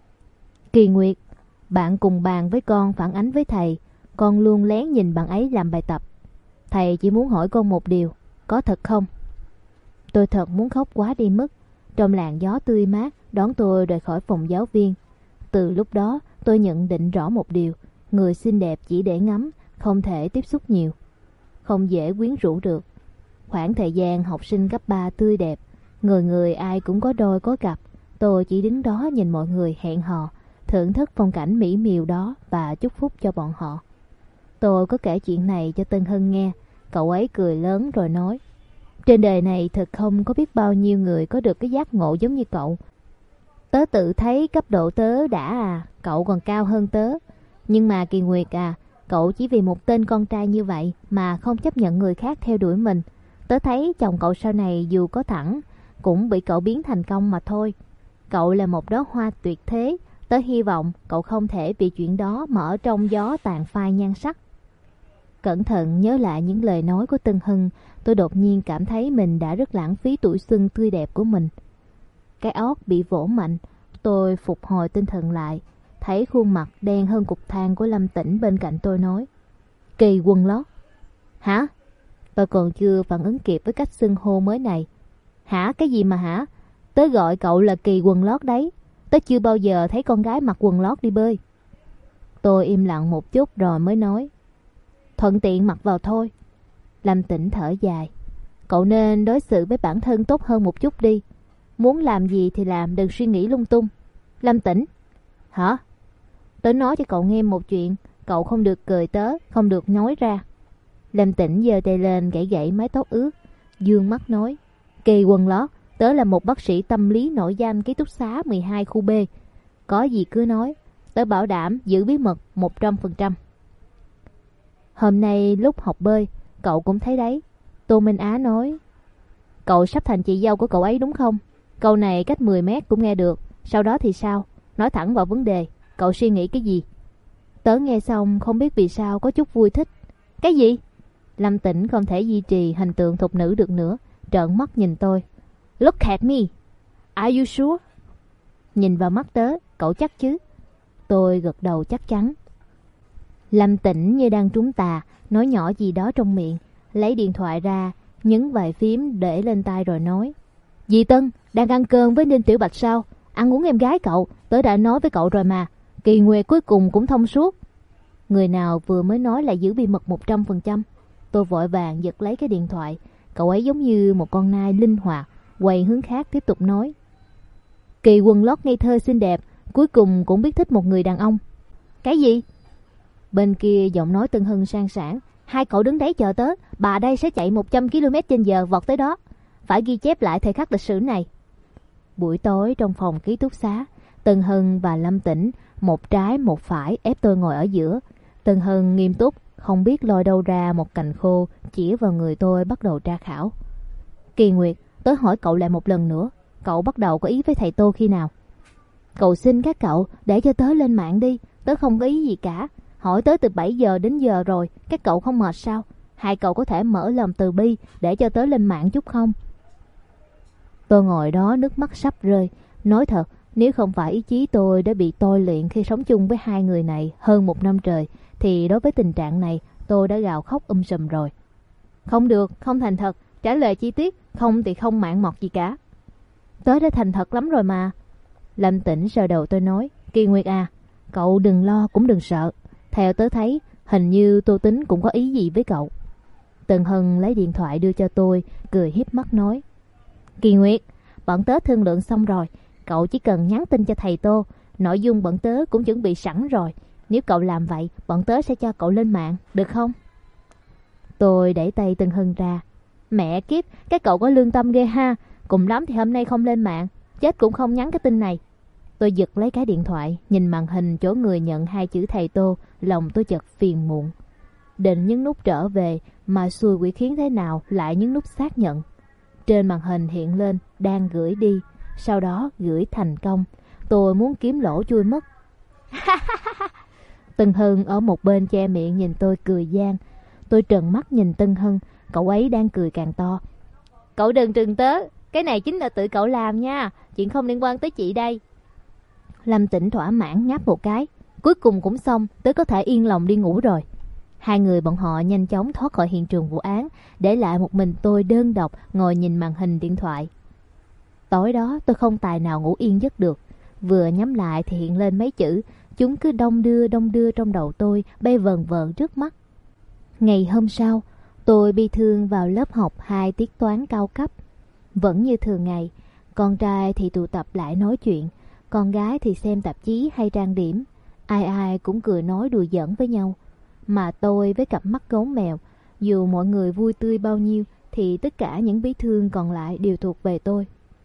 Kỳ Nguyệt, bạn cùng bàn với con phản ánh với thầy, con luôn lén nhìn bạn ấy làm bài tập. Thầy chỉ muốn hỏi con một điều, có thật không? Tôi thật muốn khóc quá đi mất. Trong làn gió tươi mát đón tôi rời khỏi phòng giáo viên. Từ lúc đó tôi nhận định rõ một điều: người xinh đẹp chỉ để ngắm, không thể tiếp xúc nhiều, không dễ quyến rũ được. Khoảng thời gian học sinh cấp ba tươi đẹp, người người ai cũng có đôi có cặp. Tôi chỉ đứng đó nhìn mọi người hẹn hò, thưởng thức phong cảnh mỹ miều đó và chúc phúc cho bọn họ. Tôi có kể chuyện này cho Tân Hân nghe. Cậu ấy cười lớn rồi nói: Trên đời này thật không có biết bao nhiêu người có được cái giác ngộ giống như cậu. Tớ tự thấy cấp độ tớ đã à, cậu còn cao hơn tớ. Nhưng mà Kỳ Nguyệt à, cậu chỉ vì một tên con trai như vậy mà không chấp nhận người khác theo đuổi mình. Tớ thấy chồng cậu sau này dù có thẳng cũng bị cậu biến thành công mà thôi. Cậu là một đóa hoa tuyệt thế. Tớ hy vọng cậu không thể vì chuyện đó mà ở trong gió tàn phai nhan sắc. Cẩn thận nhớ lại những lời nói của Tân Hân, tôi đột nhiên cảm thấy mình đã rất lãng phí tuổi xuân tươi đẹp của mình. Cái óc bị vỗ mạnh, tôi phục hồi tinh thần lại, thấy khuôn mặt đen hơn cục than của Lâm Tĩnh bên cạnh tôi nói: Kỳ quần lót. Hả? Tôi còn chưa phản ứng kịp với cách xưng hô mới này. Hả? Cái gì mà hả? Tớ gọi cậu là Kỳ quần lót đấy. Tớ chưa bao giờ thấy con gái mặc quần lót đi bơi. Tôi im lặng một chút rồi mới nói: Thuận tiện mặc vào thôi. Lâm Tĩnh thở dài: Cậu nên đối xử với bản thân tốt hơn một chút đi. Muốn làm gì thì làm, đừng suy nghĩ lung tung. Lâm Tĩnh. Hả? Tớ nói cho cậu nghe một chuyện, cậu không được cười tớ, không được nói ra. Lâm Tĩnh giơ tay lên gãy gãy mái tóc ướt, dương mắt nói: Kỳ quần lót, tớ là một bác sĩ tâm lý nổi danh ký túc xá mười hai khu B. Có gì cứ nói, tớ bảo đảm giữ bí mật một trăm phần trăm. Hôm nay lúc học bơi, cậu cũng thấy đấy. Tô Minh Á nói: Cậu sắp thành chị dâu của cậu ấy đúng không? Câu này cách mười mét cũng nghe được. Sau đó thì sao? Nói thẳng vào vấn đề, cậu suy nghĩ cái gì? Tớ nghe xong không biết vì sao có chút vui thích. Cái gì? Lâm Tĩnh không thể duy trì hình tượng thục nữ được nữa, trợn mắt nhìn tôi. Look at me. Are you sure? Nhìn vào mắt tớ, cậu chắc chứ? Tôi gật đầu chắc chắn. Lâm Tĩnh như đang trúng tà, nói nhỏ gì đó trong miệng, lấy điện thoại ra, nhấn vài phím để lên tai rồi nói: Dì Tân, đang ăn cơm với Ninh Tiểu Bạch sao? Ăn uống em gái cậu, tớ đã nói với cậu rồi mà. Kỳ Nguyệt cuối cùng cũng thông suốt. Người nào vừa mới nói là giữ bí mật một trăm phần trăm. Tôi vội vàng giật lấy cái điện thoại. Cậu ấy giống như một con nai linh hoạt, quay hướng khác tiếp tục nói: Kỳ quần lót ngây thơ xinh đẹp, cuối cùng cũng biết thích một người đàn ông. Cái gì? Bên kia giọng nói Tân Hân sang sảng: Hai cậu đứng đấy chờ tớ, bà đây sẽ chạy một trăm ki lô mét trên giờ vọt tới đó. Phải ghi chép lại thời khắc lịch sử này. Buổi tối trong phòng ký túc xá, Tân Hân và Lâm Tĩnh một trái một phải ép tôi ngồi ở giữa. Tân Hân nghiêm túc, không biết lôi đâu ra một cành khô chỉ vào người tôi bắt đầu tra khảo. Kỳ Nguyệt, tớ hỏi cậu lại một lần nữa, cậu bắt đầu có ý với thầy Tô khi nào? Cậu xin các cậu để cho tớ lên mạng đi, tớ không có ý gì cả. Hỏi tớ từ bảy giờ đến giờ rồi, các cậu không mệt sao? Hai cậu có thể mở lòng từ bi để cho tớ lên mạng chút không? Tôi ngồi đó nước mắt sắp rơi. Nói thật, nếu không phải ý chí tôi đã bị tôi luyện khi sống chung với hai người này hơn một năm trời, thì đối với tình trạng này tôi đã gào khóc um sùm rồi. Không được, không thành thật, trả lời chi tiết, không thì không mạn mọt gì cả. Tớ đã thành thật lắm rồi mà. Lâm Tĩnh sờ đầu tôi nói: Kỳ Nguyệt à, cậu đừng lo cũng đừng sợ. Theo tớ thấy, hình như Tô Tính cũng có ý gì với cậu. Tân Hân lấy điện thoại đưa cho tôi, cười hiếp mắt nói: Kỳ Nguyệt, bọn tớ thương lượng xong rồi, cậu chỉ cần nhắn tin cho thầy Tô, nội dung bọn tớ cũng chuẩn bị sẵn rồi. Nếu cậu làm vậy, bọn tớ sẽ cho cậu lên mạng, được không? Tôi đẩy tay Tân Hân ra. Mẹ kiếp, các cậu có lương tâm ghê ha. Cùng lắm thì hôm nay không lên mạng, chết cũng không nhắn cái tin này. Tôi giật lấy cái điện thoại, nhìn màn hình chỗ người nhận hai chữ thầy Tô, lòng tôi chợt phiền muộn. Định nhấn nút trở về, mà xui quỷ khiến thế nào lại nhấn nút xác nhận. Trên màn hình hiện lên, đang gửi đi, sau đó gửi thành công. Tôi muốn kiếm lỗ chui mất. Tân Hưng ở một bên che miệng nhìn tôi cười gian. Tôi trợn mắt nhìn Tân Hưng, cậu ấy đang cười càng to. Cậu đừng trừng tớ, cái này chính là tự cậu làm nha, chuyện không liên quan tới chị đây. Lâm Tĩnh thỏa mãn ngáp một cái. Cuối cùng cũng xong, tớ có thể yên lòng đi ngủ rồi. Hai người bọn họ nhanh chóng thoát khỏi hiện trường vụ án, để lại một mình tôi đơn độc ngồi nhìn màn hình điện thoại. Tối đó tôi không tài nào ngủ yên giấc được. Vừa nhắm lại thì hiện lên mấy chữ, chúng cứ đong đưa đong đưa trong đầu tôi, bay vần vần trước mắt. Ngày hôm sau, tôi bi thương vào lớp học hai tiết toán cao cấp. Vẫn như thường ngày, con trai thì tụ tập lại nói chuyện, con gái thì xem tạp chí hay trang điểm. Ai ai cũng cười nói đùa giỡn với nhau. Mà tôi với cặp mắt gấu mèo, dù mọi người vui tươi bao nhiêu thì tất cả những bí thương còn lại đều thuộc về tôi.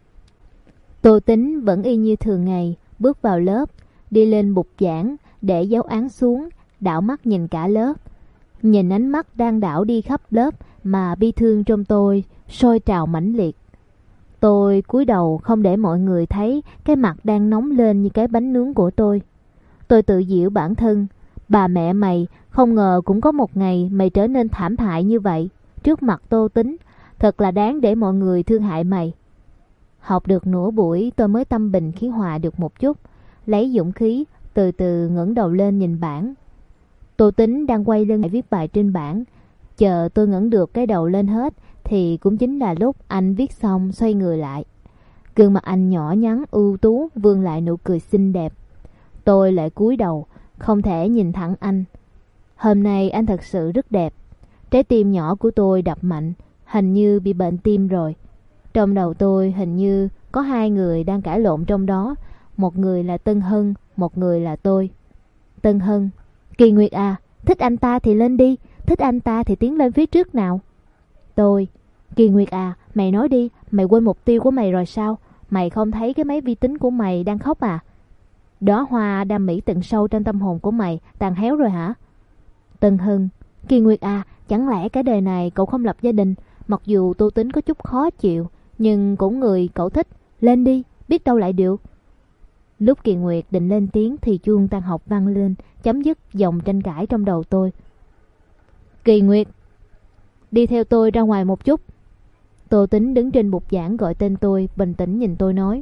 Tô Tính vẫn y như thường ngày, bước vào lớp, đi lên bục giảng, để dấu án xuống, đảo mắt nhìn cả lớp. Nhìn ánh mắt đang đảo đi khắp lớp mà bi thương trong tôi sôi trào mãnh liệt. Tôi cúi đầu không để mọi người thấy cái mặt đang nóng lên như cái bánh nướng của tôi. Tôi tự giễu bản thân, bà mẹ mày, không ngờ cũng có một ngày mày trở nên thảm hại như vậy. Trước mặt Tô Tính, thật là đáng để mọi người thương hại mày. Học được nửa buổi tôi mới tâm bình khí hòa được một chút, lấy dũng khí từ từ ngẩng đầu lên nhìn bảng. Tô Tính đang quay lưng viết bài trên bảng. Chờ tôi ngẩng được cái đầu lên hết thì cũng chính là lúc anh viết xong xoay người lại. Gương mặt anh nhỏ nhắn ưu tú vươn lại nụ cười xinh đẹp. Tôi lại cúi đầu, không thể nhìn thẳng anh. Hôm nay anh thật sự rất đẹp. Trái tim nhỏ của tôi đập mạnh, hình như bị bệnh tim rồi. Trong đầu tôi hình như có hai người đang cãi lộn trong đó. Một người là Tân Hưng, một người là tôi. Tân Hưng: Kỳ Nguyệt à, thích anh ta thì lên đi, thích anh ta thì tiến lên phía trước nào. Tôi: Kỳ Nguyệt à, mày nói đi, mày quên mục tiêu của mày rồi sao? Mày không thấy cái máy vi tính của mày đang khóc à? Đóa hoa đam mỹ tận sâu trong tâm hồn của mày tàn héo rồi hả? Tân Hưng: Kỳ Nguyệt à, chẳng lẽ cả đời này cậu không lập gia đình? Mặc dù Tô Tính có chút khó chịu, nhưng cũng người cậu thích. Lên đi, biết đâu lại được. Lúc Kỳ Nguyệt định lên tiếng thì chuông tan học vang lên, chấm dứt dòng tranh cãi trong đầu tôi. Kỳ Nguyệt, đi theo tôi ra ngoài một chút. Tô Tính đứng trên bục giảng gọi tên tôi, bình tĩnh nhìn tôi nói.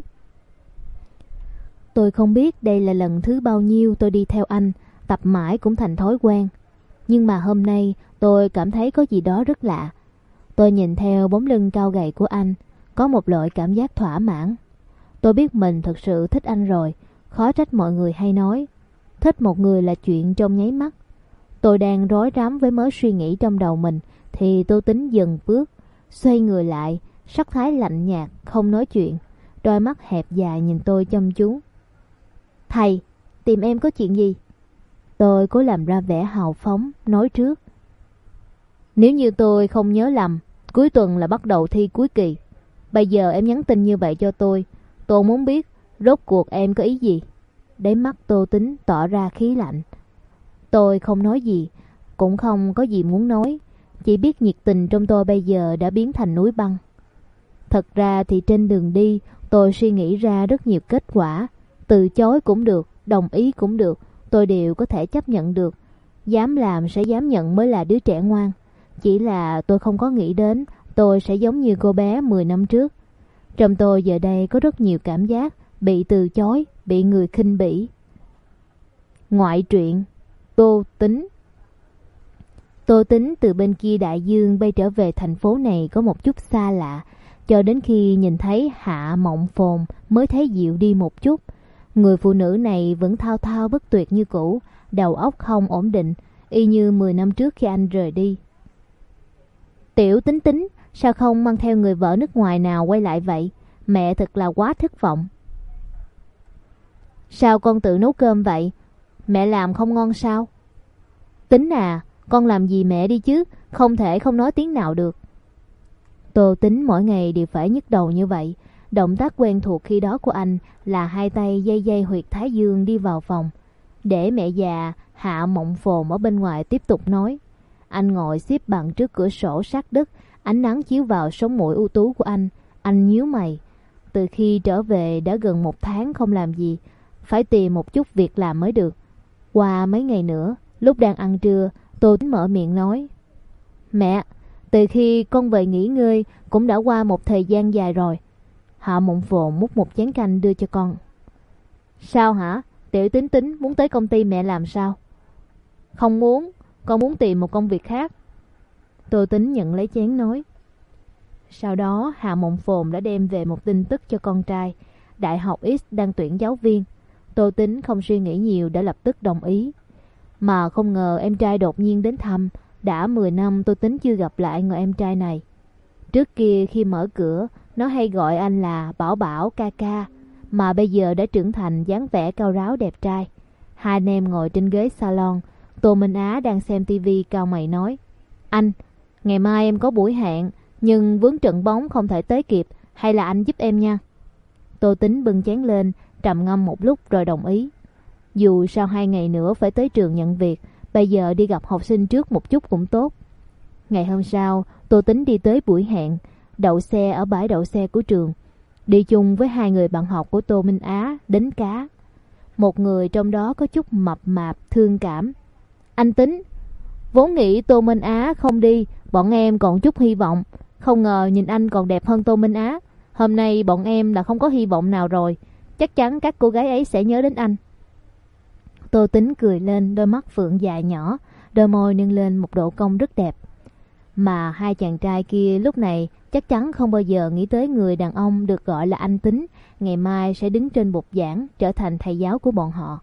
Tôi không biết đây là lần thứ bao nhiêu tôi đi theo anh, tập mãi cũng thành thói quen. Nhưng mà hôm nay tôi cảm thấy có gì đó rất lạ. Tôi nhìn theo bóng lưng cao gầy của anh, có một loại cảm giác thỏa mãn. Tôi biết mình thật sự thích anh rồi, khó trách mọi người hay nói. Thích một người là chuyện trong nháy mắt. Tôi đang rối rắm với mớ suy nghĩ trong đầu mình, thì Tô Tính dừng bước, xoay người lại, sắc thái lạnh nhạt, không nói chuyện. Đôi mắt hẹp dài nhìn tôi chăm chú. Thầy, tìm em có chuyện gì? Tôi cố làm ra vẻ hào phóng, nói trước. Nếu như tôi không nhớ lầm, cuối tuần là bắt đầu thi cuối kỳ. Bây giờ em nhắn tin như vậy cho tôi, tôi muốn biết rốt cuộc em có ý gì. Đáy mắt Tô Tính tỏ ra khí lạnh. Tôi không nói gì, cũng không có gì muốn nói, chỉ biết nhiệt tình trong tôi bây giờ đã biến thành núi băng. Thật ra thì trên đường đi tôi suy nghĩ ra rất nhiều kết quả. Từ chối cũng được, đồng ý cũng được, tôi đều có thể chấp nhận được. Dám làm sẽ dám nhận mới là đứa trẻ ngoan. Chỉ là tôi không có nghĩ đến tôi sẽ giống như cô bé mười năm trước. Trong tôi giờ đây có rất nhiều cảm giác bị từ chối, bị người khinh bỉ. Ngoại truyện Tô Tính. Tô Tính từ bên kia đại dương bay trở về thành phố này có một chút xa lạ, cho đến khi nhìn thấy Hạ Mộng Phồn mới thấy dịu đi một chút. Người phụ nữ này vẫn thao thao bất tuyệt như cũ, đầu óc không ổn định, y như mười năm trước khi anh rời đi. Tiểu Tính Tính, sao không mang theo người vợ nước ngoài nào quay lại vậy? Mẹ thật là quá thất vọng. Sao con tự nấu cơm vậy? Mẹ làm không ngon sao? Tính à, con làm gì mẹ đi chứ, không thể không nói tiếng nào được. Tô Tính mỗi ngày đều phải nhức đầu như vậy. Động tác quen thuộc khi đó của anh là hai tay dây dây huyệt thái dương đi vào phòng, để mẹ già Hạ Mộng Phồn ở bên ngoài tiếp tục nói. Anh ngồi xếp bằng trước cửa sổ sát đất, ánh nắng chiếu vào sống mũi ưu tú của anh. Anh nhíu mày. Từ khi trở về đã gần một tháng không làm gì, phải tìm một chút việc làm mới được. Qua mấy ngày nữa, lúc đang ăn trưa, Tô Tính mở miệng nói: Mẹ, từ khi con về nghỉ ngơi cũng đã qua một thời gian dài rồi. Hạ Mộng Phồn múc một chén canh đưa cho con. Sao hả? Tiểu Tính Tính muốn tới công ty mẹ làm sao? Không muốn, con muốn tìm một công việc khác. Tô Tính nhận lấy chén nói. Sau đó Hạ Mộng Phồn đã đem về một tin tức cho con trai. Đại học X đang tuyển giáo viên. Tô Tính không suy nghĩ nhiều đã lập tức đồng ý. Mà không ngờ em trai đột nhiên đến thăm. Đã mười năm Tô Tính chưa gặp lại người em trai này. Trước kia khi mở cửa, nó hay gọi anh là Bảo Bảo ca ca. Mà bây giờ đã trưởng thành, dáng vẻ cao ráo đẹp trai. Hai anh em ngồi trên ghế salon. Tô Minh Á đang xem tivi cau mày nói: Anh, ngày mai em có buổi hẹn, nhưng vướng trận bóng không thể tới kịp, hay là anh giúp em nha. Tô Tính bưng chén lên, trầm ngâm một lúc rồi đồng ý. Dù sau hai ngày nữa phải tới trường nhận việc, bây giờ đi gặp học sinh trước một chút cũng tốt. Ngày hôm sau, Tô Tính đi tới buổi hẹn, đậu xe ở bãi đậu xe của trường. Đi chung với hai người bạn học của Tô Minh Á đánh cá. Một người trong đó có chút mập mạp, thương cảm. Anh Tính, vốn nghĩ Tô Minh Á không đi, bọn em còn chút hy vọng. Không ngờ nhìn anh còn đẹp hơn Tô Minh Á. Hôm nay bọn em là không có hy vọng nào rồi. Chắc chắn các cô gái ấy sẽ nhớ đến anh. Tô Tính cười lên, đôi mắt phượng dài nhỏ, đôi môi nâng lên một độ cong rất đẹp. Mà hai chàng trai kia lúc này chắc chắn không bao giờ nghĩ tới người đàn ông được gọi là anh Tính ngày mai sẽ đứng trên bục giảng trở thành thầy giáo của bọn họ.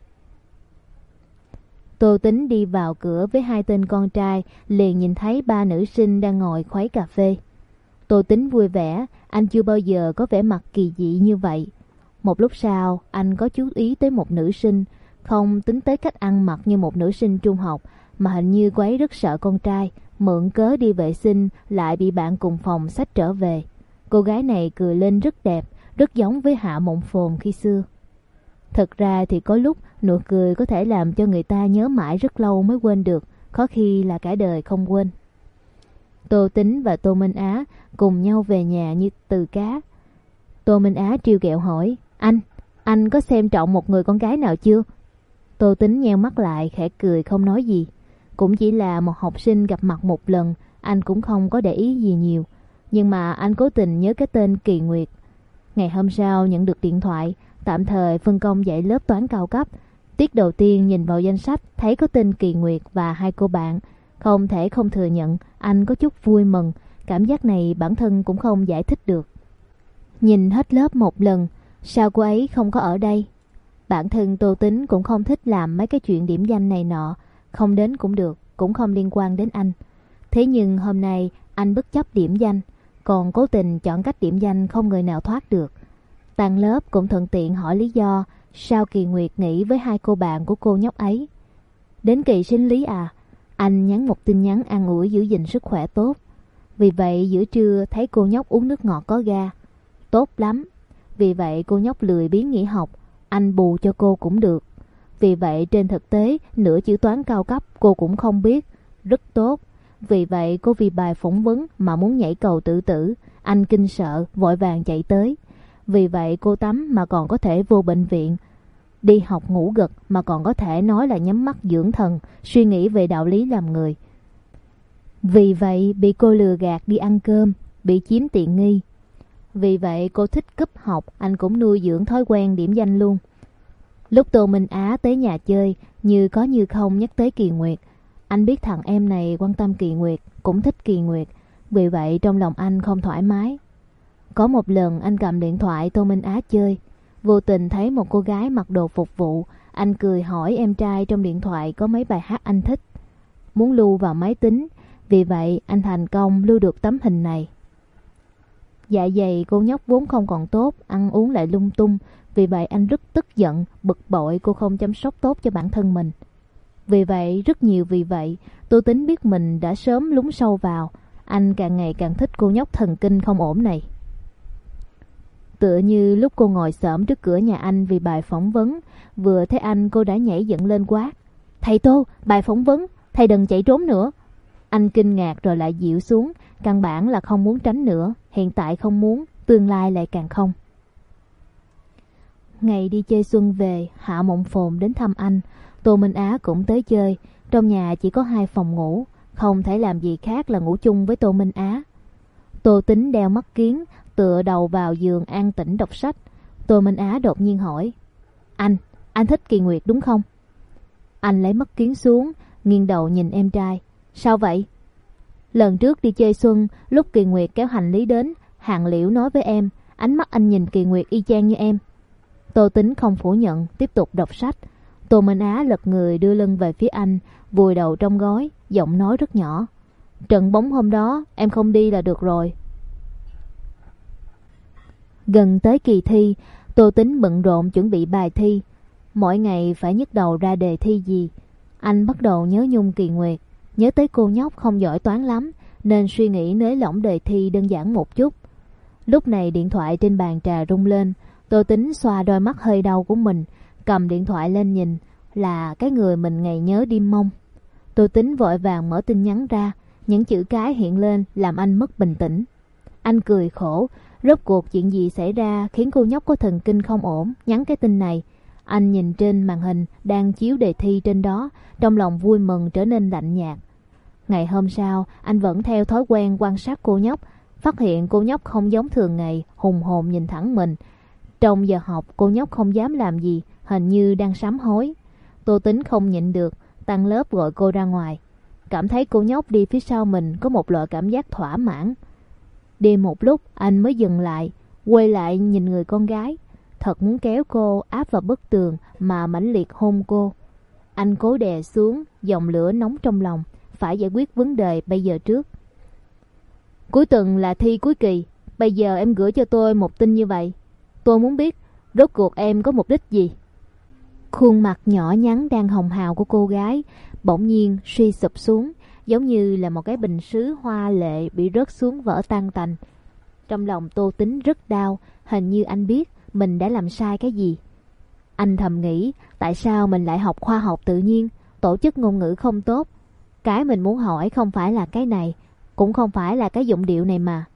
Tô Tính đi vào cửa với hai tên con trai, liền nhìn thấy ba nữ sinh đang ngồi khuấy cà phê. Tô Tính vui vẻ, anh chưa bao giờ có vẻ mặt kỳ dị như vậy. Một lúc sau, anh có chú ý tới một nữ sinh, không tính tới cách ăn mặc như một nữ sinh trung học, mà hình như cô ấy rất sợ con trai, mượn cớ đi vệ sinh lại bị bạn cùng phòng xách trở về. Cô gái này cười lên rất đẹp, rất giống với Hạ Mộng Phồn khi xưa. Thật ra thì có lúc nụ cười có thể làm cho người ta nhớ mãi rất lâu mới quên được, có khi là cả đời không quên. Tô Tính và Tô Minh Á cùng nhau về nhà như từ cá. Tô Minh Á trêu ghẹo hỏi: Anh, anh có xem trọng một người con gái nào chưa? Tô Tính nheo mắt lại khẽ cười không nói gì. Cũng chỉ là một học sinh gặp mặt một lần, anh cũng không có để ý gì nhiều. Nhưng mà anh cố tình nhớ cái tên Kỳ Nguyệt. Ngày hôm sau nhận được điện thoại, tạm thời phân công dạy lớp toán cao cấp. Tiết đầu tiên nhìn vào danh sách thấy có tên Kỳ Nguyệt và hai cô bạn. Không thể không thừa nhận, anh có chút vui mừng. Cảm giác này bản thân cũng không giải thích được. Nhìn hết lớp một lần, sao cô ấy không có ở đây? Bản thân Tô Tính cũng không thích làm mấy cái chuyện điểm danh này nọ. Không đến cũng được, cũng không liên quan đến anh. Thế nhưng hôm nay anh bất chấp điểm danh, còn cố tình chọn cách điểm danh không người nào thoát được. Tan lớp cũng thuận tiện hỏi lý do sao Kỳ Nguyệt nghỉ với hai cô bạn của cô nhóc ấy. Đến kỳ sinh lý à? Anh nhắn một tin nhắn an ủi giữ gìn sức khỏe tốt. Vì vậy giữa trưa thấy cô nhóc uống nước ngọt có ga. Tốt lắm. Vì vậy cô nhóc lười biếng nghỉ học, anh bù cho cô cũng được. Vì vậy trên thực tế nửa chữ toán cao cấp cô cũng không biết. Rất tốt. Vì vậy cô vì bài phỏng vấn mà muốn nhảy cầu tự tử. Anh kinh sợ vội vàng chạy tới. Vì vậy cô tắm mà còn có thể vô bệnh viện. Đi học ngủ gật mà còn có thể nói là nhắm mắt dưỡng thần, suy nghĩ về đạo lý làm người. Vì vậy bị cô lừa gạt đi ăn cơm, bị chiếm tiện nghi. Vì vậy cô thích cúp học, anh cũng nuôi dưỡng thói quen điểm danh luôn. Lúc Tô Minh Á tới nhà chơi, như có như không nhắc tới Kỳ Nguyệt. Anh biết thằng em này quan tâm Kỳ Nguyệt, cũng thích Kỳ Nguyệt. Vì vậy trong lòng anh không thoải mái. Có một lần anh cầm điện thoại Tô Minh Á chơi, vô tình thấy một cô gái mặc đồ phục vụ. Anh cười hỏi em trai trong điện thoại có mấy bài hát anh thích, muốn lưu vào máy tính. Vì vậy anh thành công lưu được tấm hình này. Dạ dày cô nhóc vốn không còn tốt, ăn uống lại lung tung. Vì vậy anh rất tức giận, bực bội cô không chăm sóc tốt cho bản thân mình. Vì vậy, rất nhiều vì vậy, Tô Tính biết mình đã sớm lún sâu vào. Anh càng ngày càng thích cô nhóc thần kinh không ổn này. Tựa như lúc cô ngồi xổm trước cửa nhà anh vì bài phỏng vấn, vừa thấy anh cô đã nhảy dựng lên quát: Thầy Tô, bài phỏng vấn, thầy đừng chạy trốn nữa. Anh kinh ngạc rồi lại dịu xuống, căn bản là không muốn tránh nữa. Hiện tại không muốn, tương lai lại càng không. Ngày đi chơi xuân về, Hạ Mộng Phồn đến thăm anh, Tô Minh Á cũng tới chơi. Trong nhà chỉ có hai phòng ngủ, không thể làm gì khác là ngủ chung với Tô Minh Á. Tô Tính đeo mắt kiếng, tựa đầu vào giường an tĩnh đọc sách. Tô Minh Á đột nhiên hỏi: Anh, anh thích Kỳ Nguyệt đúng không? Anh lấy mắt kiếng xuống, nghiêng đầu nhìn em trai. Sao vậy? Lần trước đi chơi xuân, lúc Kỳ Nguyệt kéo hành lý đến, Hàng Liễu nói với em, ánh mắt anh nhìn Kỳ Nguyệt y chang như em. Tô Tính không phủ nhận, tiếp tục đọc sách. Tô Minh Á lật người đưa lưng về phía anh, vùi đầu trong gối, giọng nói rất nhỏ. Trận bóng hôm đó em không đi là được rồi. Gần tới kỳ thi, Tô Tính bận rộn chuẩn bị bài thi. Mỗi ngày phải nhức đầu ra đề thi gì. Anh bắt đầu nhớ nhung Kỳ Nguyệt, nhớ tới cô nhóc không giỏi toán lắm, nên suy nghĩ nới lỏng đề thi đơn giản một chút. Lúc này điện thoại trên bàn trà rung lên. Tô Tính xoa đôi mắt hơi đau của mình, cầm điện thoại lên nhìn, là cái người mình ngày nhớ đêm mong. Tô Tính vội vàng mở tin nhắn ra, những chữ cái hiện lên làm anh mất bình tĩnh. Anh cười khổ, rốt cuộc chuyện gì xảy ra khiến cô nhóc có thần kinh không ổn nhắn cái tin này. Anh nhìn trên màn hình đang chiếu đề thi trên đó, trong lòng vui mừng trở nên lạnh nhạt. Ngày hôm sau, anh vẫn theo thói quen quan sát cô nhóc, phát hiện cô nhóc không giống thường ngày, hùng hồn nhìn thẳng mình. Trong giờ học, cô nhóc không dám làm gì, hình như đang sám hối. Tô Tính không nhịn được, tăng lớp gọi cô ra ngoài. Cảm thấy cô nhóc đi phía sau mình có một loại cảm giác thỏa mãn. Đi một lúc, anh mới dừng lại, quay lại nhìn người con gái. Thật muốn kéo cô áp vào bức tường mà mãnh liệt hôn cô. Anh cố đè xuống dòng lửa nóng trong lòng, phải giải quyết vấn đề bây giờ trước. Cuối tuần là thi cuối kỳ, bây giờ em gửi cho tôi một tin như vậy. Tôi muốn biết rốt cuộc em có mục đích gì. Khuôn mặt nhỏ nhắn đang hồng hào của cô gái bỗng nhiên suy sụp xuống, giống như là một cái bình sứ hoa lệ bị rớt xuống vỡ tan tành. Trong lòng Tô Tính rất đau, hình như anh biết mình đã làm sai cái gì. Anh thầm nghĩ, tại sao mình lại học khoa học tự nhiên, tổ chức ngôn ngữ không tốt. Cái mình muốn hỏi không phải là cái này, cũng không phải là cái giọng điệu này mà.